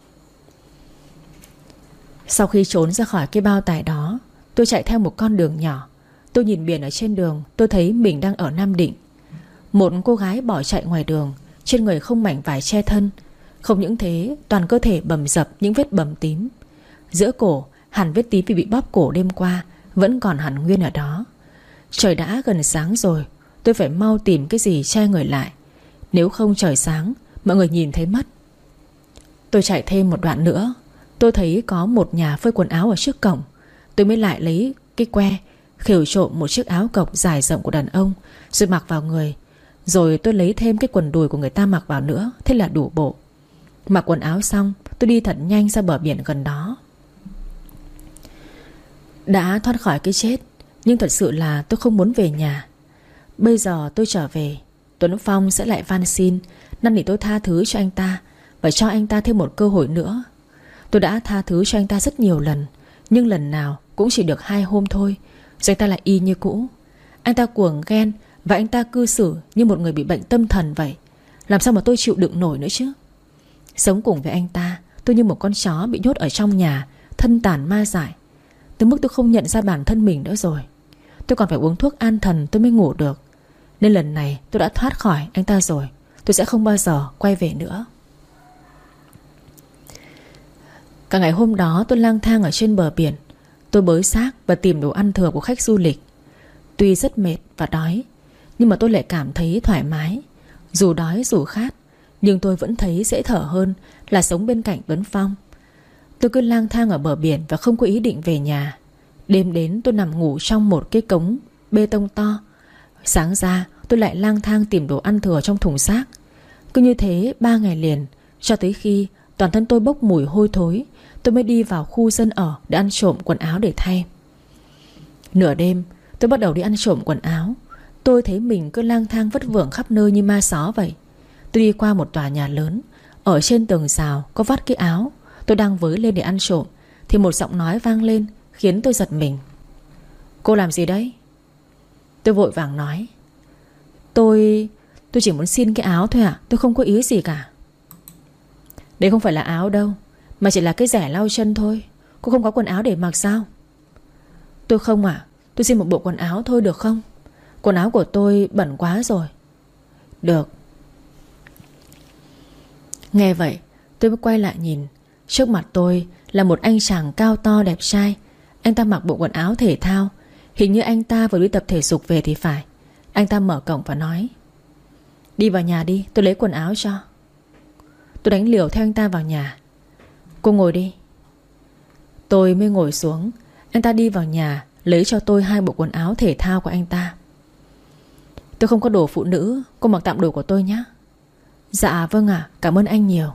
Sau khi trốn ra khỏi cái bao tải đó, tôi chạy theo một con đường nhỏ. Tôi nhìn biển ở trên đường, tôi thấy mình đang ở Nam Định. Một cô gái bỏ chạy ngoài đường, trên người không mảnh vải che thân. Không những thế, toàn cơ thể bầm dập những vết bầm tím. Giữa cổ, hẳn vết tím vì bị bóp cổ đêm qua vẫn còn hẳn nguyên ở đó. Trời đã gần sáng rồi, tôi phải mau tìm cái gì che người lại, nếu không trời sáng mọi người nhìn thấy mất. Tôi chạy thêm một đoạn nữa, tôi thấy có một nhà phơi quần áo ở trước cổng. Tôi mới lại lấy cái que khều trộm một chiếc áo cộc dài rộng của đàn ông rồi mặc vào người. Rồi tôi lấy thêm cái quần đùi của người ta mặc vào nữa. Thế là đủ bộ. Mặc quần áo xong, tôi đi thật nhanh ra bờ biển gần đó. Đã thoát khỏi cái chết, nhưng thật sự là tôi không muốn về nhà. Bây giờ tôi trở về, Tuấn Phong sẽ lại van xin năn nỉ tôi tha thứ cho anh ta và cho anh ta thêm một cơ hội nữa. Tôi đã tha thứ cho anh ta rất nhiều lần, nhưng lần nào cũng chỉ được 2 hôm thôi, rồi anh ta lại y như cũ. Anh ta cuồng ghen và anh ta cư xử như một người bị bệnh tâm thần vậy. Làm sao mà tôi chịu đựng nổi nữa chứ. Sống cùng với anh ta, tôi như một con chó bị nhốt ở trong nhà, thân tàn ma dại. Tới mức tôi không nhận ra bản thân mình nữa rồi. Tôi còn phải uống thuốc an thần tôi mới ngủ được. Nên lần này tôi đã thoát khỏi anh ta rồi. Tôi sẽ không bao giờ quay về nữa. Cả ngày hôm đó tôi lang thang ở trên bờ biển. Tôi bới xác và tìm đồ ăn thừa của khách du lịch. Tuy rất mệt và đói, nhưng mà tôi lại cảm thấy thoải mái. Dù đói dù khát, nhưng tôi vẫn thấy dễ thở hơn là sống bên cạnh Tuấn Phong. Tôi cứ lang thang ở bờ biển và không có ý định về nhà. Đêm đến tôi nằm ngủ trong một cái cống bê tông to. Sáng ra tôi lại lang thang tìm đồ ăn thừa trong thùng xác. Cứ như thế 3 ngày liền, cho tới khi toàn thân tôi bốc mùi hôi thối, tôi mới đi vào khu dân ở để ăn trộm quần áo để thay. Nửa đêm tôi bắt đầu đi ăn trộm quần áo. Tôi thấy mình cứ lang thang vất vưởng khắp nơi như ma só vậy. Tôi đi qua một tòa nhà lớn. Ở trên tường rào có vắt cái áo. Tôi đang với lên để ăn trộm thì một giọng nói vang lên khiến tôi giật mình. Cô làm gì đấy? Tôi vội vàng nói, Tôi chỉ muốn xin cái áo thôi ạ. Tôi không có ý gì cả. Đấy không phải là áo đâu, mà chỉ là cái rẻ lau chân thôi. Cô không có quần áo để mặc sao? Tôi không ạ. Tôi xin một bộ quần áo thôi được không? Quần áo của tôi bẩn quá rồi. Được. Nghe vậy tôi mới quay lại nhìn. Trước mặt tôi là một anh chàng cao to đẹp trai. Anh ta mặc bộ quần áo thể thao. Hình như anh ta vừa đi tập thể dục về thì phải. Anh ta mở cổng và nói, đi vào nhà đi, tôi lấy quần áo cho. Tôi đánh liều theo anh ta vào nhà. Cô ngồi đi. Tôi mới ngồi xuống. Anh ta đi vào nhà lấy cho tôi 2 bộ quần áo thể thao của anh ta. Tôi không có đồ phụ nữ, cô mặc tạm đồ của tôi nhé. Dạ vâng ạ, cảm ơn anh nhiều.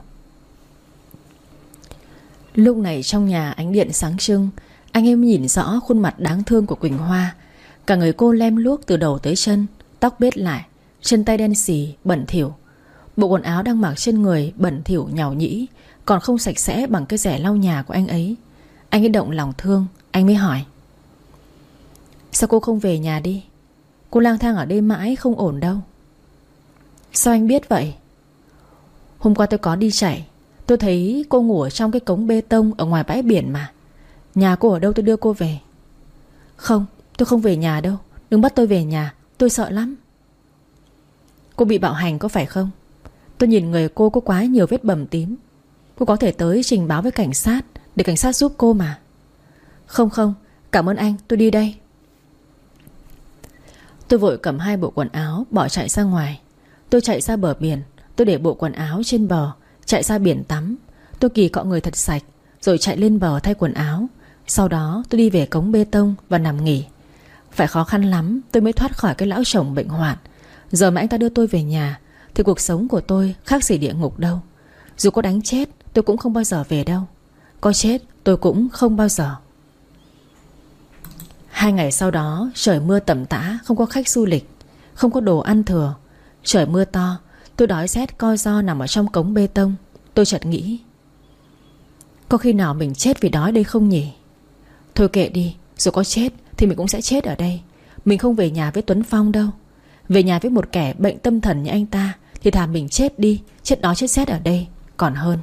Lúc này trong nhà ánh điện sáng trưng. Anh em nhìn rõ khuôn mặt đáng thương của Quỳnh Hoa. Cả người cô lem luốc từ đầu tới chân, tóc bết lại, chân tay đen xì, bẩn thỉu. Bộ quần áo đang mặc trên người bẩn thỉu nhàu nhĩ, còn không sạch sẽ bằng cái rẻ lau nhà của anh ấy. Anh ấy động lòng thương. Anh mới hỏi, sao cô không về nhà đi? Cô lang thang ở đây mãi không ổn đâu. Sao anh biết vậy? Hôm qua tôi có đi chạy. Tôi thấy cô ngủ ở trong cái cống bê tông ở ngoài bãi biển mà. Nhà cô ở đâu tôi đưa cô về. Không, tôi không về nhà đâu. Đừng bắt tôi về nhà, tôi sợ lắm. Cô bị bạo hành có phải không? Tôi nhìn người cô có quá nhiều vết bầm tím. Cô có thể tới trình báo với cảnh sát, để cảnh sát giúp cô mà. Không, cảm ơn anh, tôi đi đây. Tôi vội cầm 2 bộ quần áo bỏ chạy ra ngoài. Tôi chạy ra bờ biển. Tôi để bộ quần áo trên bờ, chạy ra biển tắm. Tôi kỳ cọ người thật sạch, rồi chạy lên bờ thay quần áo. Sau đó tôi đi về cống bê tông và nằm nghỉ. Phải khó khăn lắm tôi mới thoát khỏi cái lão chồng bệnh hoạn. Giờ mà anh ta đưa tôi về nhà thì cuộc sống của tôi khác gì địa ngục đâu. Dù có đánh chết tôi cũng không bao giờ về đâu. Có chết tôi cũng không bao giờ. 2 ngày sau đó trời mưa tầm tã, không có khách du lịch, không có đồ ăn thừa. Trời mưa to. Tôi đói rét co ro nằm ở trong cống bê tông. Tôi chợt nghĩ, có khi nào mình chết vì đói đây không nhỉ? Thôi kệ đi, dù có chết thì mình cũng sẽ chết ở đây. Mình không về nhà với Tuấn Phong đâu. Về nhà với một kẻ bệnh tâm thần như anh ta thì thà mình chết đi, chết đói chết rét ở đây còn hơn.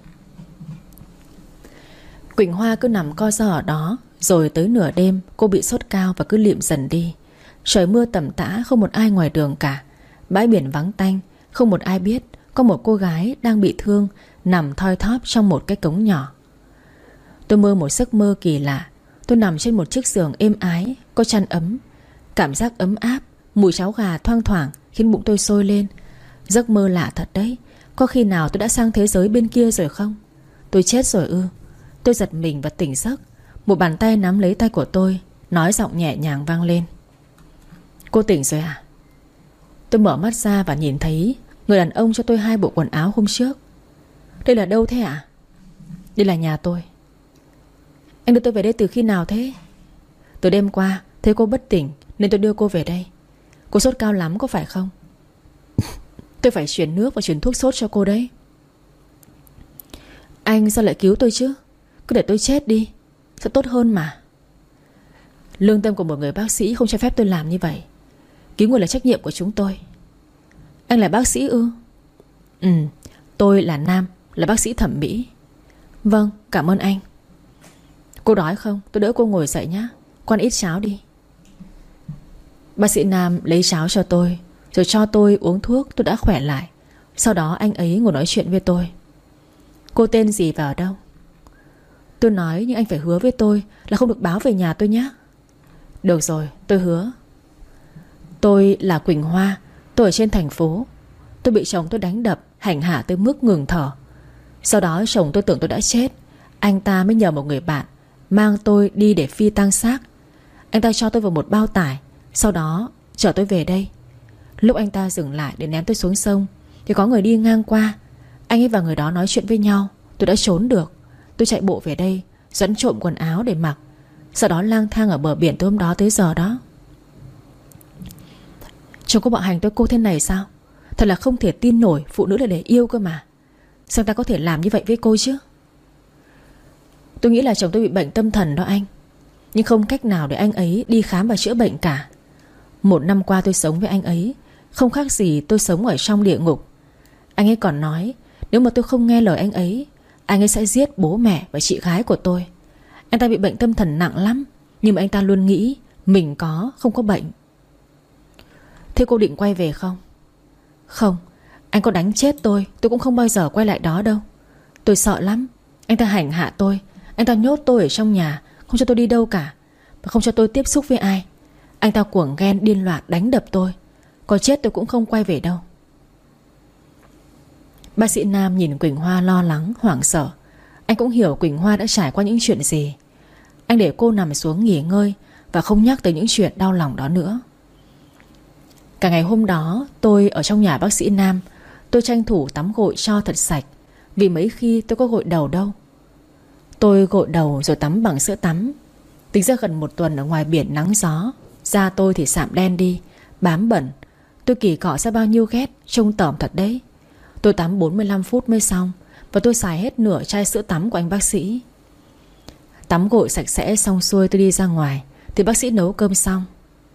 Quỳnh Hoa cứ nằm co ro ở đó. Rồi tới nửa đêm cô bị sốt cao và cứ liệm dần đi. Trời mưa tầm tã, không một ai ngoài đường cả. Bãi biển vắng tanh, không một ai biết có một cô gái đang bị thương nằm thoi thóp trong một cái cống nhỏ. Tôi mơ một giấc mơ kỳ lạ. Tôi nằm trên một chiếc giường êm ái, có chăn ấm. Cảm giác ấm áp, mùi cháo gà thoang thoảng khiến bụng tôi sôi lên. Giấc mơ lạ thật đấy. Có khi nào tôi đã sang thế giới bên kia rồi không? Tôi chết rồi ư? Tôi giật mình và tỉnh giấc. Một bàn tay nắm lấy tay của tôi, nói giọng nhẹ nhàng vang lên, cô tỉnh rồi à? Tôi mở mắt ra và nhìn thấy người đàn ông cho tôi 2 bộ quần áo hôm trước. Đây là đâu thế ạ? Đây là nhà tôi. Anh đưa tôi về đây từ khi nào thế? Từ đêm qua thấy cô bất tỉnh nên tôi đưa cô về đây. Cô sốt cao lắm có phải không? Tôi phải chuyển nước và chuyển thuốc sốt cho cô đấy. Anh sao lại cứu tôi chứ? Cứ để tôi chết đi, sẽ tốt hơn mà. Lương tâm của một người bác sĩ không cho phép tôi làm như vậy. Cứu người là trách nhiệm của chúng tôi. Anh là bác sĩ ư? Ừ, tôi là Nam, là bác sĩ thẩm mỹ. Vâng, cảm ơn anh. Cô đói không? Tôi đỡ cô ngồi dậy nhé. Con ít cháo đi. Bác sĩ Nam lấy cháo cho tôi, rồi cho tôi uống thuốc. Tôi đã khỏe lại. Sau đó anh ấy ngồi nói chuyện với tôi. Cô tên gì và ở đâu? Tôi nói nhưng anh phải hứa với tôi là không được báo về nhà tôi nhé. Được rồi, tôi hứa. Tôi là Quỳnh Hoa. Tôi ở trên thành phố. Tôi bị chồng tôi đánh đập, hành hạ tới mức ngừng thở. Sau đó chồng tôi tưởng tôi đã chết. Anh ta mới nhờ một người bạn mang tôi đi để phi tang xác. Anh ta cho tôi vào một bao tải, sau đó chở tôi về đây. Lúc anh ta dừng lại để ném tôi xuống sông thì có người đi ngang qua. Anh ấy và người đó nói chuyện với nhau. Tôi đã trốn được. Tôi chạy bộ về đây, dẫn trộm quần áo để mặc. Sau đó lang thang ở bờ biển từ hôm đó tới giờ đó. Chồng có bạo hành tôi cô thế này sao? Thật là không thể tin nổi. Phụ nữ là để yêu cơ mà. Sao ta có thể làm như vậy với cô chứ? Tôi nghĩ là chồng tôi bị bệnh tâm thần đó anh. Nhưng không cách nào để anh ấy đi khám và chữa bệnh cả. 1 năm qua tôi sống với anh ấy, không khác gì tôi sống ở trong địa ngục. Anh ấy còn nói nếu mà tôi không nghe lời anh ấy sẽ giết bố mẹ và chị gái của tôi. Anh ta bị bệnh tâm thần nặng lắm, nhưng mà anh ta luôn nghĩ mình không có bệnh. Thế cô định quay về không? Không, anh có đánh chết tôi cũng không bao giờ quay lại đó đâu. Tôi sợ lắm. Anh ta hành hạ tôi. Anh ta nhốt tôi ở trong nhà, không cho tôi đi đâu cả, và không cho tôi tiếp xúc với ai. Anh ta cuồng ghen điên loạn đánh đập tôi. Có chết tôi cũng không quay về đâu. Bác sĩ Nam nhìn Quỳnh Hoa lo lắng, hoảng sợ. Anh cũng hiểu Quỳnh Hoa đã trải qua những chuyện gì. Anh để cô nằm xuống nghỉ ngơi và không nhắc tới những chuyện đau lòng đó nữa. Cả ngày hôm đó tôi ở trong nhà bác sĩ Nam. Tôi tranh thủ tắm gội cho thật sạch, vì mấy khi tôi có gội đầu đâu. Tôi gội đầu rồi tắm bằng sữa tắm. Tính ra gần 1 tuần ở ngoài biển nắng gió, da tôi thì sạm đen đi, bám bẩn. Tôi kỳ cọ ra bao nhiêu ghét, trông tởm thật đấy. Tôi tắm 45 phút mới xong, và tôi xài hết nửa chai sữa tắm của anh bác sĩ. Tắm gội sạch sẽ xong xuôi tôi đi ra ngoài thì bác sĩ nấu cơm xong.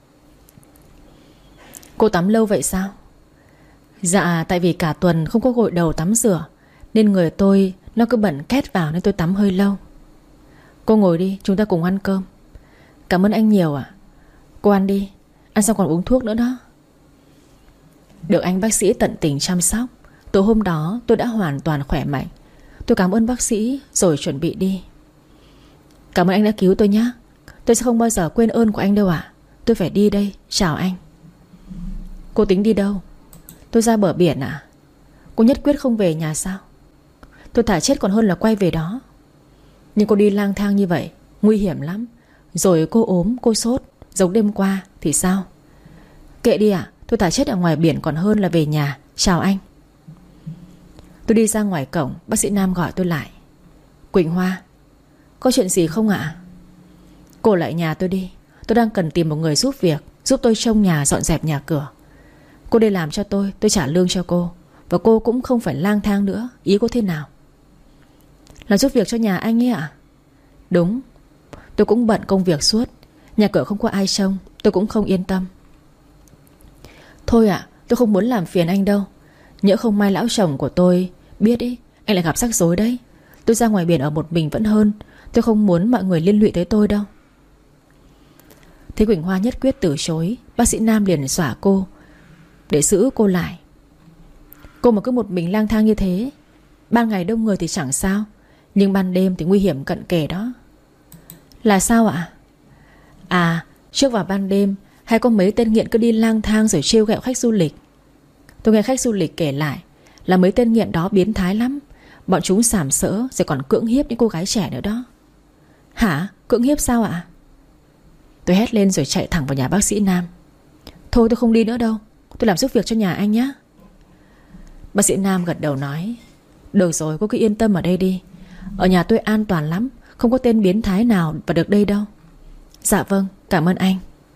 Cô tắm lâu vậy sao? Dạ, tại vì cả tuần không có gội đầu tắm rửa nên người tôi nó cứ bẩn két vào, nên tôi tắm hơi lâu. Cô ngồi đi, chúng ta cùng ăn cơm. Cảm ơn anh nhiều ạ. Cô ăn đi, ăn xong còn uống thuốc nữa đó. Được anh bác sĩ tận tình chăm sóc, tối hôm đó tôi đã hoàn toàn khỏe mạnh. Tôi cảm ơn bác sĩ rồi chuẩn bị đi. Cảm ơn anh đã cứu tôi nhé. Tôi sẽ không bao giờ quên ơn của anh đâu ạ. Tôi phải đi đây, chào anh. Cô tính đi đâu? Tôi ra bờ biển ạ. Cô nhất quyết không về nhà sao? Tôi thà chết còn hơn là quay về đó. Nhưng cô đi lang thang như vậy nguy hiểm lắm. Rồi cô ốm, cô sốt giống đêm qua thì sao? Kệ đi ạ. Tôi thà chết ở ngoài biển còn hơn là về nhà. Chào anh. Tôi đi ra ngoài cổng, bác sĩ Nam gọi tôi lại. Quỳnh Hoa, có chuyện gì không ạ? Cô lại nhà tôi đi. Tôi đang cần tìm một người giúp việc, giúp tôi trông nhà, dọn dẹp nhà cửa. Cô đi làm cho tôi trả lương cho cô. Và cô cũng không phải lang thang nữa. Ý cô thế nào? Là giúp việc cho nhà anh ấy ạ? Đúng. Tôi cũng bận công việc suốt. Nhà cửa không có ai trông, tôi cũng không yên tâm. Thôi ạ, tôi không muốn làm phiền anh đâu. Nhỡ không may lão chồng của tôi biết ý, anh lại gặp rắc rối đấy. Tôi ra ngoài biển ở một mình vẫn hơn. Tôi không muốn mọi người liên lụy tới tôi đâu. Thế Quỳnh Hoa nhất quyết từ chối. Bác sĩ Nam liền xỏa cô để giữ cô lại. Cô mà cứ một mình lang thang như thế, ban ngày đông người thì chẳng sao, nhưng ban đêm thì nguy hiểm cận kề đó. Là sao ạ? À, trước vào ban đêm hay có mấy tên nghiện cứ đi lang thang rồi trêu ghẹo khách du lịch. Tôi nghe khách du lịch kể lại là mấy tên nghiện đó biến thái lắm. Bọn chúng sàm sỡ rồi còn cưỡng hiếp những cô gái trẻ nữa đó. Hả? Cưỡng hiếp sao ạ? Tôi hét lên rồi chạy thẳng vào nhà bác sĩ Nam. Thôi tôi không đi nữa đâu, tôi làm giúp việc cho nhà anh nhé. Bác sĩ Nam gật đầu nói. Được rồi, cô cứ yên tâm ở đây đi. Ở nhà tôi an toàn lắm, không có tên biến thái nào vào được đây đâu. Dạ vâng, cảm ơn anh.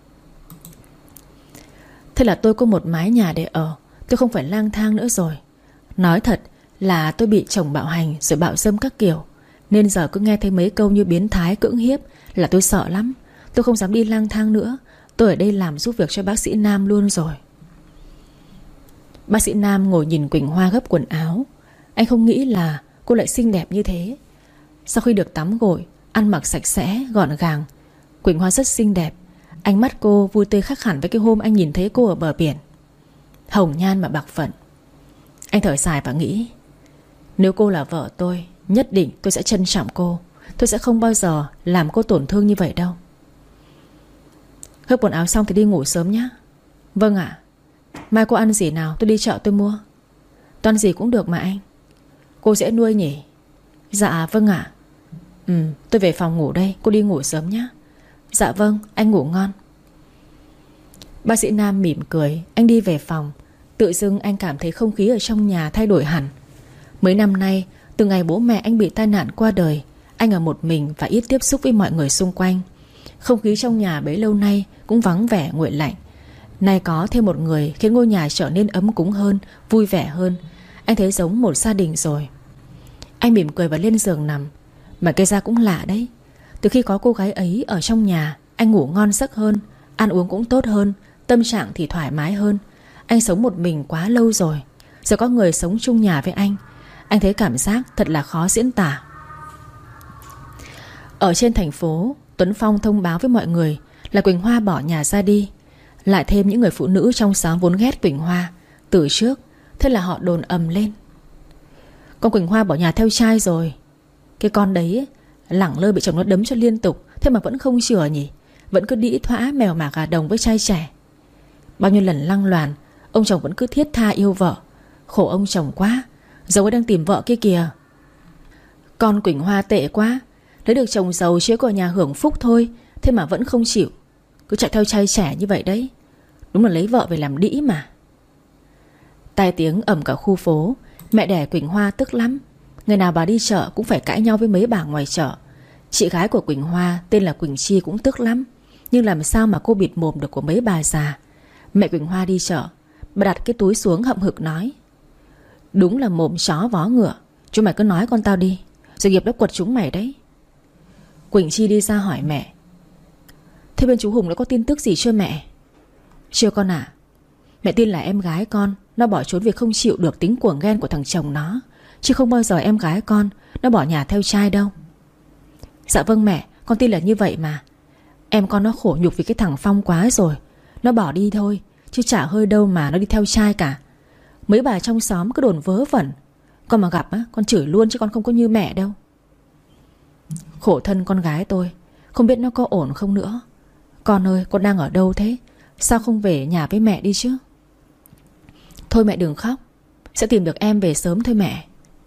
Thế là tôi có một mái nhà để ở, tôi không phải lang thang nữa rồi. Nói thật là tôi bị chồng bạo hành rồi bạo dâm các kiểu, nên giờ cứ nghe thấy mấy câu như biến thái, cưỡng hiếp là tôi sợ lắm. Tôi không dám đi lang thang nữa. Tôi ở đây làm giúp việc cho bác sĩ Nam luôn rồi. Bác sĩ Nam ngồi nhìn Quỳnh Hoa gấp quần áo. Anh không nghĩ là cô lại xinh đẹp như thế. Sau khi được tắm gội, ăn mặc sạch sẽ, gọn gàng, Quỳnh Hoa rất xinh đẹp. Ánh mắt cô vui tươi khác hẳn với cái hôm anh nhìn thấy cô ở bờ biển. Hồng nhan mà bạc phận. Anh thở dài và nghĩ, nếu cô là vợ tôi, nhất định tôi sẽ trân trọng cô. Tôi sẽ không bao giờ làm cô tổn thương như vậy đâu. Gấp quần áo xong thì đi ngủ sớm nhé. Vâng ạ. Mai cô ăn gì nào, tôi đi chợ tôi mua. Tôi ăn gì cũng được mà anh. Cô sẽ nuôi nhỉ? Dạ vâng ạ. Tôi về phòng ngủ đây, cô đi ngủ sớm nhé. Dạ vâng, anh ngủ ngon. Bác sĩ Nam mỉm cười. Anh đi về phòng. Tự dưng anh cảm thấy không khí ở trong nhà thay đổi hẳn. Mấy năm nay, từ ngày bố mẹ anh bị tai nạn qua đời, anh ở một mình và ít tiếp xúc với mọi người xung quanh. Không khí trong nhà bấy lâu nay cũng vắng vẻ nguội lạnh. Nay có thêm một người khiến ngôi nhà trở nên ấm cúng hơn, vui vẻ hơn. Anh thấy giống một gia đình rồi. Anh mỉm cười và lên giường nằm. Mà kể ra cũng lạ đấy. Từ khi có cô gái ấy ở trong nhà, anh ngủ ngon giấc hơn, ăn uống cũng tốt hơn, tâm trạng thì thoải mái hơn. Anh sống một mình quá lâu rồi, giờ có người sống chung nhà với anh thấy cảm giác thật là khó diễn tả. Ở trên thành phố, Tuấn Phong thông báo với mọi người là Quỳnh Hoa bỏ nhà ra đi. Lại thêm những người phụ nữ trong xóm vốn ghét Quỳnh Hoa từ trước. Thế là họ đồn ầm lên, con Quỳnh Hoa bỏ nhà theo trai rồi. Cái con đấy lẳng lơ bị chồng nó đấm cho liên tục, thế mà vẫn không chừa nhỉ. Vẫn cứ đĩ thỏa mèo mả gà đồng với trai trẻ. Bao nhiêu lần lăng loàn, ông chồng vẫn cứ thiết tha yêu vợ. Khổ ông chồng quá, dẫu ấy đang tìm vợ kia kìa. Con Quỳnh Hoa tệ quá, lấy được chồng giàu chứ có nhà hưởng phúc thôi, thế mà vẫn không chịu, cứ chạy theo trai trẻ như vậy đấy. Đúng là lấy vợ về làm đĩ mà. Tai tiếng ầm cả khu phố. Mẹ đẻ Quỳnh Hoa tức lắm. Ngày nào bà đi chợ cũng phải cãi nhau với mấy bà ngoài chợ. Chị gái của Quỳnh Hoa tên là Quỳnh Chi cũng tức lắm. Nhưng làm sao mà cô bịt mồm được của mấy bà già. Mẹ Quỳnh Hoa đi chợ, bà đặt cái túi xuống hậm hực nói, đúng là mồm chó vó ngựa, chúng mày cứ nói con tao đi, rồi nghiệp nó quật chúng mày đấy. Quỳnh Chi đi ra hỏi mẹ, thế bên chú Hùng đã có tin tức gì chưa mẹ? Chưa con ạ. Mẹ tin là em gái con nó bỏ trốn vì không chịu được tính cuồng ghen của thằng chồng nó, chứ không bao giờ em gái con nó bỏ nhà theo trai đâu. Dạ vâng mẹ, con tin là như vậy mà. Em con nó khổ nhục vì cái thằng Phong quá rồi. Nó bỏ đi thôi, chứ chả hơi đâu mà nó đi theo trai cả. Mấy bà trong xóm cứ đồn vớ vẩn. Con mà gặp á, con chửi luôn chứ con không có như mẹ đâu. Khổ thân con gái tôi, không biết nó có ổn không nữa. Con ơi, con đang ở đâu thế? Sao không về nhà với mẹ đi chứ? Thôi mẹ đừng khóc, sẽ tìm được em về sớm thôi mẹ.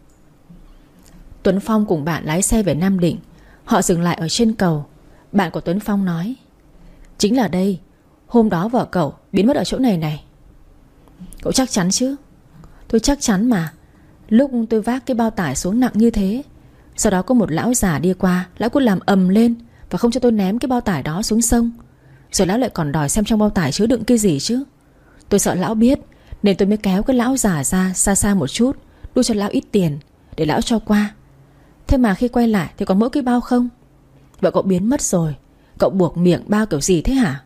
Tuấn Phong cùng bạn lái xe về Nam Định. Họ dừng lại ở trên cầu. Bạn của Tuấn Phong nói, chính là đây, hôm đó vợ cậu biến mất ở chỗ này này. Cậu chắc chắn chứ? Tôi chắc chắn mà. Lúc tôi vác cái bao tải xuống nặng như thế, sau đó có một lão già đi qua. Lão cứ làm ầm lên và không cho tôi ném cái bao tải đó xuống sông. Rồi lão lại còn đòi xem trong bao tải chứa đựng cái gì chứ. Tôi sợ lão biết, nên tôi mới kéo cái lão già ra xa xa một chút, đưa cho lão ít tiền để lão cho qua. Thế mà khi quay lại thì còn mỗi cái bao không. Vợ cậu biến mất rồi, cậu buộc miệng bao kiểu gì thế hả?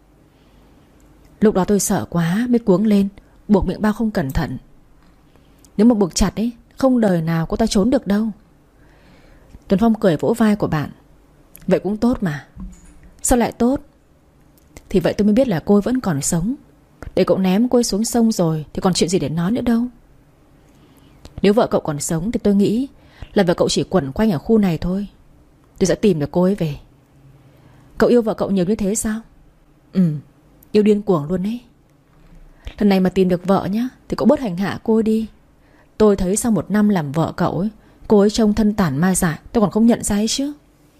Lúc đó tôi sợ quá mới cuống lên, buộc miệng bao không cẩn thận. Nếu mà buộc chặt ấy, không đời nào cô ta trốn được đâu. Tuấn Phong cười vỗ vai của bạn. Vậy cũng tốt mà. Sao lại tốt? Thì vậy tôi mới biết là cô ấy vẫn còn sống. Để cậu ném cô ấy xuống sông rồi thì còn chuyện gì để nói nữa đâu. Nếu vợ cậu còn sống thì tôi nghĩ là vợ cậu chỉ quẩn quanh ở khu này thôi. Tôi sẽ tìm được cô ấy về. Cậu yêu vợ cậu nhiều như thế sao? Yêu điên cuồng luôn ấy. Lần này mà tìm được vợ nhá thì cậu bớt hành hạ cô ấy đi. Tôi thấy sau 1 năm làm vợ cậu ấy, cô ấy trông thân tàn ma dại, tôi còn không nhận ra ấy chứ.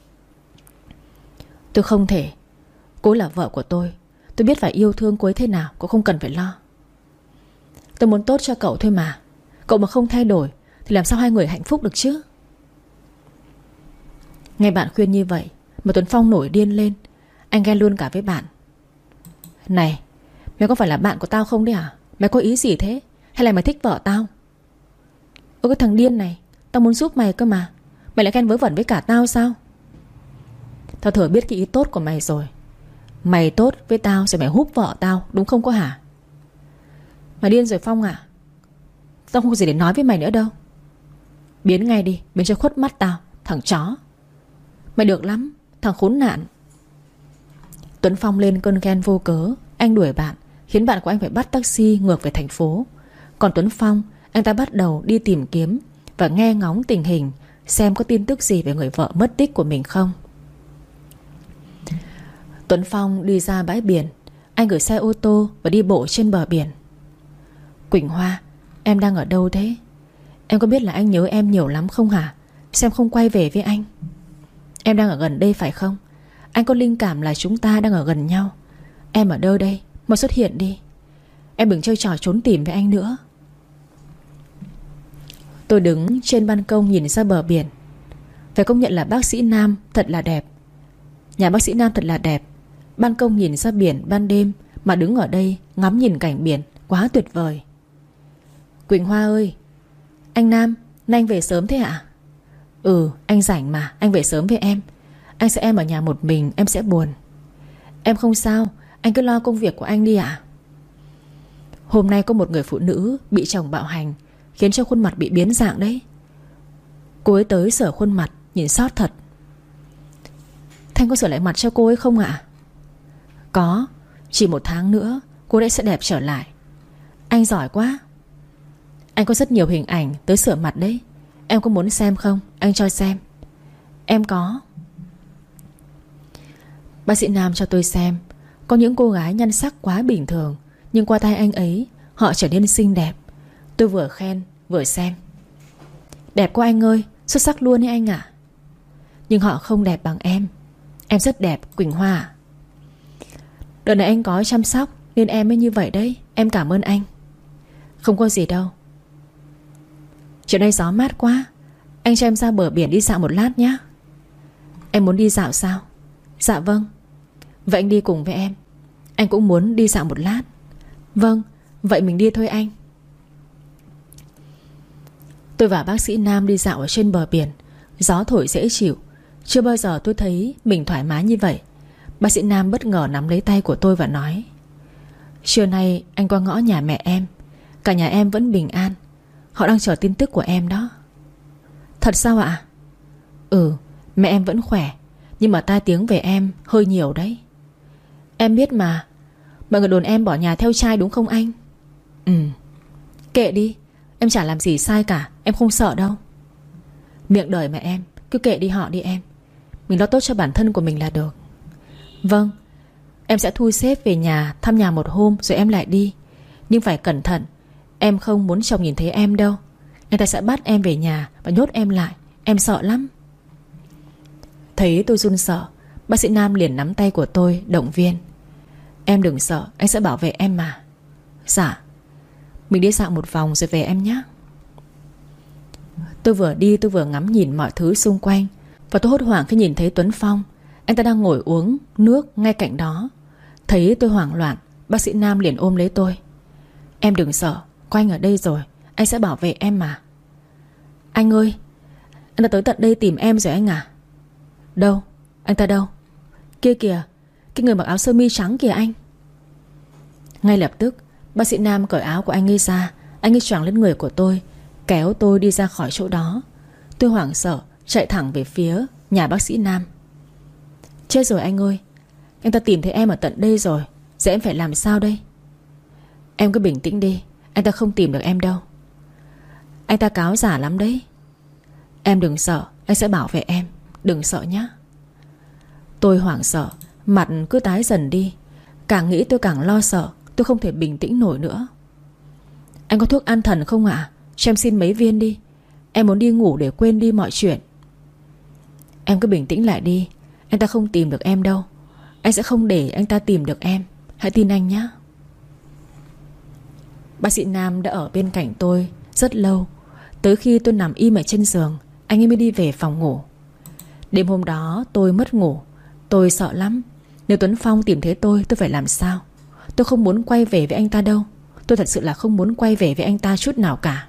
Tôi không thể. Cô ấy là vợ của tôi biết phải yêu thương cô ấy thế nào. Cậu không cần phải lo. Tôi muốn tốt cho cậu thôi mà. Cậu mà không thay đổi thì làm sao hai người hạnh phúc được chứ? Nghe bạn khuyên như vậy mà Tuấn Phong nổi điên lên. Anh ghen luôn cả với bạn. Này, mày có phải là bạn của tao không đấy à? Mày có ý gì thế? Hay là mày thích vợ tao? Ôi cái thằng điên này, tao muốn giúp mày cơ mà. Mày lại ghen vớ vẩn với cả tao sao? Tao thừa biết cái ý tốt của mày rồi. Mày tốt với tao rồi mày húp vợ tao, đúng không có hả? Mày điên rồi Phong à? Tao không có gì để nói với mày nữa đâu. Biến ngay đi, biến cho khuất mắt tao, thằng chó. Mày được lắm, thằng khốn nạn. Tuấn Phong lên cơn ghen vô cớ. Anh đuổi bạn, khiến bạn của anh phải bắt taxi ngược về thành phố. Còn Tuấn Phong, anh ta bắt đầu đi tìm kiếm và nghe ngóng tình hình, xem có tin tức gì về người vợ mất tích của mình không. Tuấn Phong đi ra bãi biển. Anh gửi xe ô tô và đi bộ trên bờ biển. Quỳnh Hoa, em đang ở đâu thế? Em có biết là anh nhớ em nhiều lắm không hả? Xem không quay về với anh. Em đang ở gần đây phải không? Anh có linh cảm là chúng ta đang ở gần nhau. Em ở đâu đây? Mau xuất hiện đi. Em đừng chơi trò trốn tìm với anh nữa. Tôi đứng trên ban công nhìn ra bờ biển. Phải công nhận là bác sĩ Nam thật là đẹp. Nhà bác sĩ Nam thật là đẹp. Ban công nhìn ra biển ban đêm mà đứng ở đây ngắm nhìn cảnh biển quá tuyệt vời. Quỳnh Hoa ơi. Anh Nam, nay anh về sớm thế ạ? Ừ, anh rảnh mà, anh về sớm với em. Anh sợ em ở nhà một mình em sẽ buồn. Em không sao, anh cứ lo công việc của anh đi ạ. Hôm nay có một người phụ nữ bị chồng bạo hành, khiến cho khuôn mặt bị biến dạng đấy. Cô ấy tới sửa khuôn mặt, nhìn sót thật. Thanh có sửa lại mặt cho cô ấy không ạ? Có, chỉ 1 tháng nữa cô ấy sẽ đẹp trở lại. Anh giỏi quá. Anh có rất nhiều hình ảnh tới sửa mặt đấy. Em có muốn xem không? Anh cho xem. Em có. Bác sĩ Nam cho tôi xem. Có những cô gái nhan sắc quá bình thường, nhưng qua tay anh ấy họ trở nên xinh đẹp. Tôi vừa khen vừa xem. Đẹp quá anh ơi, xuất sắc luôn ấy anh ạ. Nhưng họ không đẹp bằng em. Em rất đẹp Quỳnh Hoa. Đợt này anh có chăm sóc nên em mới như vậy đấy. Em cảm ơn anh. Không có gì đâu. Chiều nay gió mát quá. Anh cho em ra bờ biển đi dạo một lát nhé. Em muốn đi dạo sao? Dạ vâng. Vậy anh đi cùng với em. Anh cũng muốn đi dạo một lát. Vâng, vậy mình đi thôi anh. Tôi và bác sĩ Nam đi dạo ở trên bờ biển. Gió thổi dễ chịu. Chưa bao giờ tôi thấy mình thoải mái như vậy. Bác sĩ Nam bất ngờ nắm lấy tay của tôi và nói: Trưa nay anh qua ngõ nhà mẹ em. Cả nhà em vẫn bình an. Họ đang chờ tin tức của em đó. Thật sao ạ? Ừ, mẹ em vẫn khỏe. Nhưng mà tai tiếng về em hơi nhiều đấy. Em biết mà. Mọi người đồn em bỏ nhà theo trai đúng không anh? Ừ. Kệ đi. Em chả làm gì sai cả. Em không sợ đâu. Miệng đời mà em. Cứ kệ đi họ đi em. Mình lo tốt cho bản thân của mình là được. Vâng. Em sẽ thu xếp về nhà thăm nhà một hôm rồi em lại đi. Nhưng phải cẩn thận. Em không muốn chồng nhìn thấy em đâu. Người ta sẽ bắt em về nhà và nhốt em lại. Em sợ lắm. Thấy tôi run sợ, bác sĩ Nam liền nắm tay của tôi động viên. Em đừng sợ, anh sẽ bảo vệ em mà. Dạ. Mình đi dạo một vòng rồi về em nhé. Tôi vừa đi tôi vừa ngắm nhìn mọi thứ xung quanh. Và tôi hốt hoảng khi nhìn thấy Tuấn Phong. Anh ta đang ngồi uống nước ngay cạnh đó. Thấy tôi hoảng loạn, bác sĩ Nam liền ôm lấy tôi. Em đừng sợ, có anh ở đây rồi. Anh sẽ bảo vệ em mà. Anh ơi, anh ta tới tận đây tìm em rồi anh à? Đâu? Anh ta đâu? Kia kìa, cái người mặc áo sơ mi trắng kìa anh. Ngay lập tức bác sĩ Nam cởi áo của anh ấy ra. Anh ấy choàng lên người của tôi, kéo tôi đi ra khỏi chỗ đó. Tôi hoảng sợ chạy thẳng về phía nhà bác sĩ Nam. Chết rồi anh ơi, anh ta tìm thấy em ở tận đây rồi. Giờ em phải làm sao đây? Em cứ bình tĩnh đi. Anh ta không tìm được em đâu. Anh ta cáo giả lắm đấy. Em đừng sợ, anh sẽ bảo vệ em. Đừng sợ nhé. Tôi hoảng sợ, mặt cứ tái dần đi. Càng nghĩ tôi càng lo sợ. Tôi không thể bình tĩnh nổi nữa. Anh có thuốc an thần không ạ? Cho em xin mấy viên đi. Em muốn đi ngủ để quên đi mọi chuyện. Em cứ bình tĩnh lại đi. Anh ta không tìm được em đâu. Anh sẽ không để anh ta tìm được em. Hãy tin anh nhé. Bác sĩ Nam đã ở bên cạnh tôi rất lâu. Tới khi tôi nằm im ở trên giường, anh ấy mới đi về phòng ngủ. Đêm hôm đó tôi mất ngủ. Tôi sợ lắm. Nếu Tuấn Phong tìm thấy tôi phải làm sao? Tôi không muốn quay về với anh ta đâu. Tôi thật sự là không muốn quay về với anh ta chút nào cả.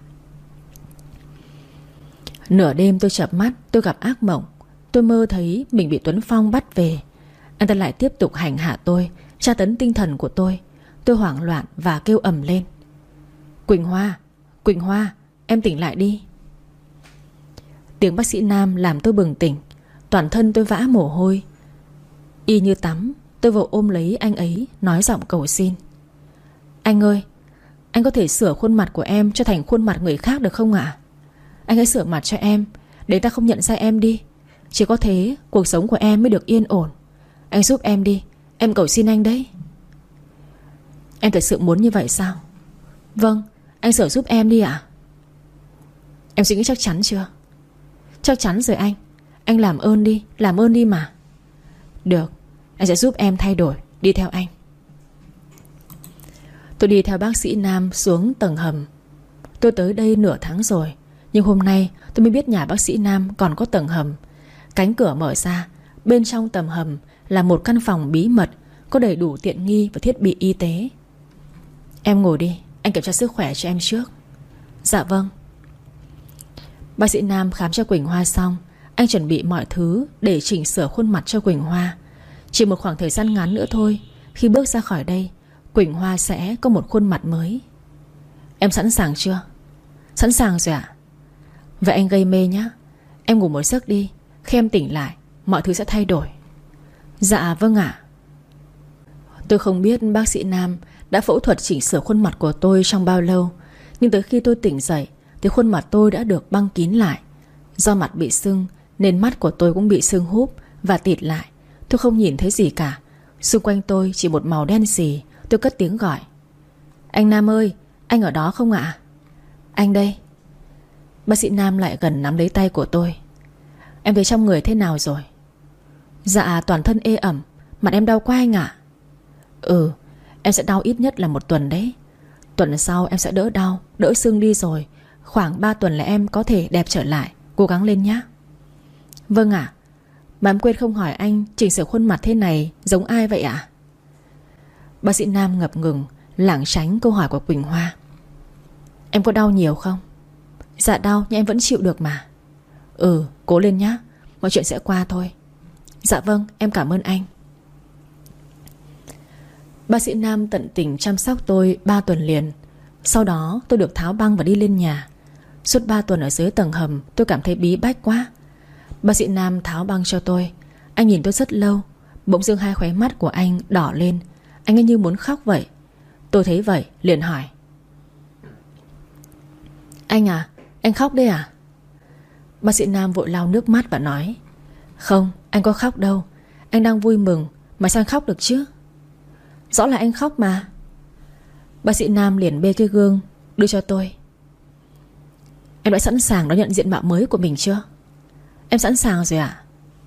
Nửa đêm tôi chợp mắt, tôi gặp ác mộng. Tôi mơ thấy mình bị Tuấn Phong bắt về. Anh ta lại tiếp tục hành hạ tôi, tra tấn tinh thần của tôi. Tôi hoảng loạn và kêu ầm lên: Quỳnh Hoa, Quỳnh Hoa, em tỉnh lại đi. Tiếng bác sĩ Nam làm tôi bừng tỉnh. Toàn thân tôi vã mồ hôi. Y như tắm, tôi vội ôm lấy anh ấy, nói giọng cầu xin: Anh ơi, anh có thể sửa khuôn mặt của em cho thành khuôn mặt người khác được không ạ? Anh hãy sửa mặt cho em, để ta không nhận ra em đi. Chỉ có thế cuộc sống của em mới được yên ổn. Anh giúp em đi, em cầu xin anh đấy. Em thật sự muốn như vậy sao? Vâng, anh sửa giúp em đi ạ. Em suy nghĩ chắc chắn chưa? Chắc chắn rồi anh. Anh làm ơn đi, làm ơn đi mà. Được, anh sẽ giúp em thay đổi. Đi theo anh. Tôi đi theo bác sĩ Nam xuống tầng hầm. Tôi tới đây nửa tháng rồi, nhưng hôm nay tôi mới biết nhà bác sĩ Nam còn có tầng hầm. Cánh cửa mở ra, bên trong tầng hầm là một căn phòng bí mật, có đầy đủ tiện nghi và thiết bị y tế. Em ngồi đi, anh kiểm tra sức khỏe cho em trước. Dạ vâng. Bác sĩ Nam khám cho Quỳnh Hoa xong, anh chuẩn bị mọi thứ để chỉnh sửa khuôn mặt cho Quỳnh Hoa. Chỉ một khoảng thời gian ngắn nữa thôi, khi bước ra khỏi đây, Quỳnh Hoa sẽ có một khuôn mặt mới. Em sẵn sàng chưa? Sẵn sàng rồi ạ. Vậy anh gây mê nhé. Em ngủ một giấc đi. Khi em tỉnh lại, mọi thứ sẽ thay đổi. Dạ vâng ạ. Tôi không biết bác sĩ Nam đã phẫu thuật chỉnh sửa khuôn mặt của tôi trong bao lâu, nhưng tới khi tôi tỉnh dậy thì khuôn mặt tôi đã được băng kín lại. Do mặt bị sưng nên mắt của tôi cũng bị sưng húp và tịt lại. Tôi không nhìn thấy gì cả. Xung quanh tôi chỉ một màu đen xì. Tôi cất tiếng gọi: Anh Nam ơi, anh ở đó không ạ? Anh đây. Bác sĩ Nam lại gần nắm lấy tay của tôi. Em thấy trong người thế nào rồi? Dạ toàn thân ê ẩm. Mặt em đau quá anh ạ. Em sẽ đau ít nhất là 1 tuần đấy. Tuần sau em sẽ đỡ đau, đỡ sưng đi rồi. Khoảng 3 tuần là em có thể đẹp trở lại. Cố gắng lên nhé. Vâng ạ. Mà em quên không hỏi anh, chỉnh sửa khuôn mặt thế này giống ai vậy ạ? Bác sĩ Nam ngập ngừng, lảng tránh câu hỏi của Quỳnh Hoa. Em có đau nhiều không? Dạ đau, nhưng em vẫn chịu được mà. Cố lên nhé, mọi chuyện sẽ qua thôi. Dạ vâng, em cảm ơn anh. Bác sĩ Nam tận tình chăm sóc tôi 3 tuần liền. Sau đó tôi được tháo băng và đi lên nhà. Suốt 3 tuần ở dưới tầng hầm, tôi cảm thấy bí bách quá. Bác sĩ Nam tháo băng cho tôi. Anh nhìn tôi rất lâu. Bỗng dưng hai khóe mắt của anh đỏ lên. Anh ấy như muốn khóc vậy. Tôi thấy vậy liền hỏi: Anh à, anh khóc đấy à? Bác sĩ Nam vội lau nước mắt và nói: Không, anh có khóc đâu. Anh đang vui mừng, mà sao anh khóc được chứ? Rõ là anh khóc mà. Bác sĩ Nam liền bê cái gương đưa cho tôi. Em đã sẵn sàng đón nhận diện mạo mới của mình chưa? Em sẵn sàng rồi ạ.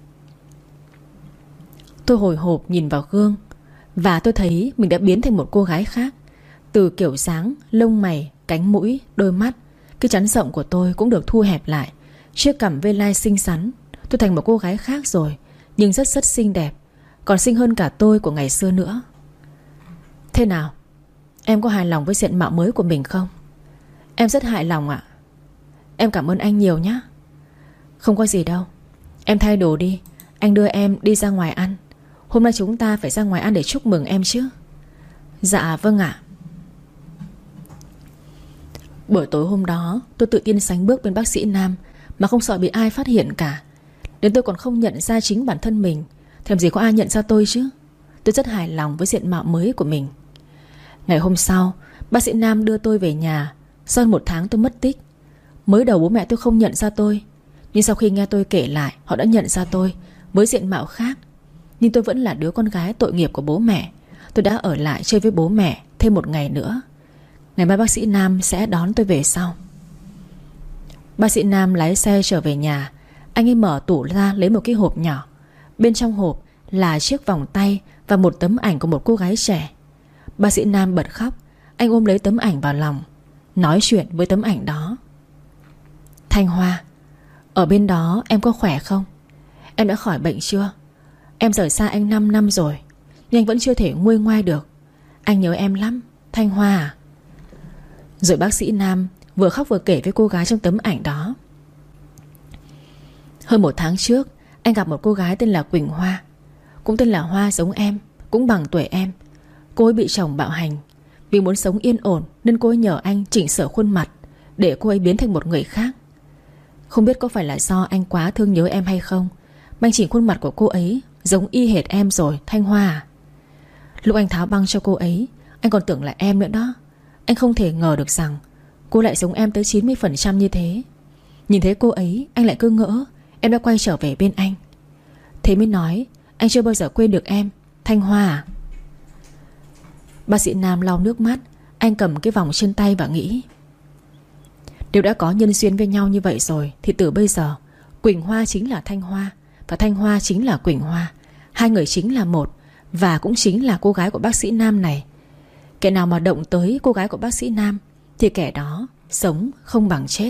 Tôi hồi hộp nhìn vào gương, và tôi thấy mình đã biến thành một cô gái khác. Từ kiểu dáng, lông mày, cánh mũi, đôi mắt, cái trán rộng của tôi cũng được thu hẹp lại. Chiếc cằm vê lai xinh xắn. Tôi thành một cô gái khác rồi, nhưng rất rất xinh đẹp. Còn xinh hơn cả tôi của ngày xưa nữa. Thế nào? Em có hài lòng với diện mạo mới của mình không? Em rất hài lòng ạ. Em cảm ơn anh nhiều nhé. Không có gì đâu. Em thay đồ đi, anh đưa em đi ra ngoài ăn. Hôm nay chúng ta phải ra ngoài ăn để chúc mừng em chứ. Dạ vâng ạ. Buổi tối hôm đó tôi tự tin sánh bước bên bác sĩ Nam, mà không sợ bị ai phát hiện cả. Đến tôi còn không nhận ra chính bản thân mình, thèm gì có ai nhận ra tôi chứ. Tôi rất hài lòng với diện mạo mới của mình. Ngày hôm sau, bác sĩ Nam đưa tôi về nhà. Sau hơn 1 tháng tôi mất tích. Mới đầu bố mẹ tôi không nhận ra tôi, nhưng sau khi nghe tôi kể lại, họ đã nhận ra tôi với diện mạo khác. Nhưng tôi vẫn là đứa con gái tội nghiệp của bố mẹ. Tôi đã ở lại chơi với bố mẹ thêm 1 ngày nữa. Ngày mai bác sĩ Nam sẽ đón tôi về sau. Bác sĩ Nam lái xe trở về nhà. Anh ấy mở tủ ra lấy một cái hộp nhỏ. Bên trong hộp là chiếc vòng tay và một tấm ảnh của một cô gái trẻ. Bác sĩ Nam bật khóc. Anh ôm lấy tấm ảnh vào lòng, nói chuyện với tấm ảnh đó. Thanh Hoa, ở bên đó em có khỏe không? Em đã khỏi bệnh chưa? Em rời xa anh 5 năm rồi, nhưng anh vẫn chưa thể nguôi ngoai được. Anh nhớ em lắm, Thanh Hoa à. Rồi bác sĩ Nam vừa khóc vừa kể với cô gái trong tấm ảnh đó. Hơn 1 tháng trước, anh gặp một cô gái tên là Quỳnh Hoa, cũng tên là Hoa giống em, cũng bằng tuổi em. Cô ấy bị chồng bạo hành. Vì muốn sống yên ổn nên cô ấy nhờ anh chỉnh sửa khuôn mặt để cô ấy biến thành một người khác. Không biết có phải là do anh quá thương nhớ em hay không mà anh chỉnh khuôn mặt của cô ấy giống y hệt em rồi, Thanh Hoa à. Lúc anh tháo băng cho cô ấy, anh còn tưởng là em nữa đó. Anh không thể ngờ được rằng cô lại giống em tới 90% như thế. Nhìn thấy cô ấy, anh lại cứ ngỡ em đã quay trở về bên anh. Thế mới nói anh chưa bao giờ quên được em, Thanh Hoa à. Bác sĩ Nam lau nước mắt. Anh cầm cái vòng trên tay và nghĩ, nếu đã có nhân duyên với nhau như vậy rồi thì từ bây giờ Quỳnh Hoa chính là Thanh Hoa, và Thanh Hoa chính là Quỳnh Hoa. Hai người chính là một, và cũng chính là cô gái của bác sĩ Nam này. Kẻ nào mà động tới cô gái của bác sĩ Nam thì kẻ đó sống không bằng chết.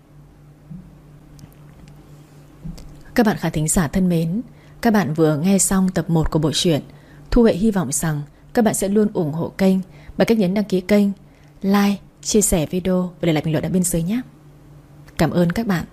Các bạn khán thính giả thân mến, các bạn vừa nghe xong tập 1 của bộ truyện. Thu Huệ hy vọng rằng các bạn sẽ luôn ủng hộ kênh bằng cách nhấn đăng ký kênh, like, chia sẻ video và để lại bình luận ở bên dưới nhé. Cảm ơn các bạn.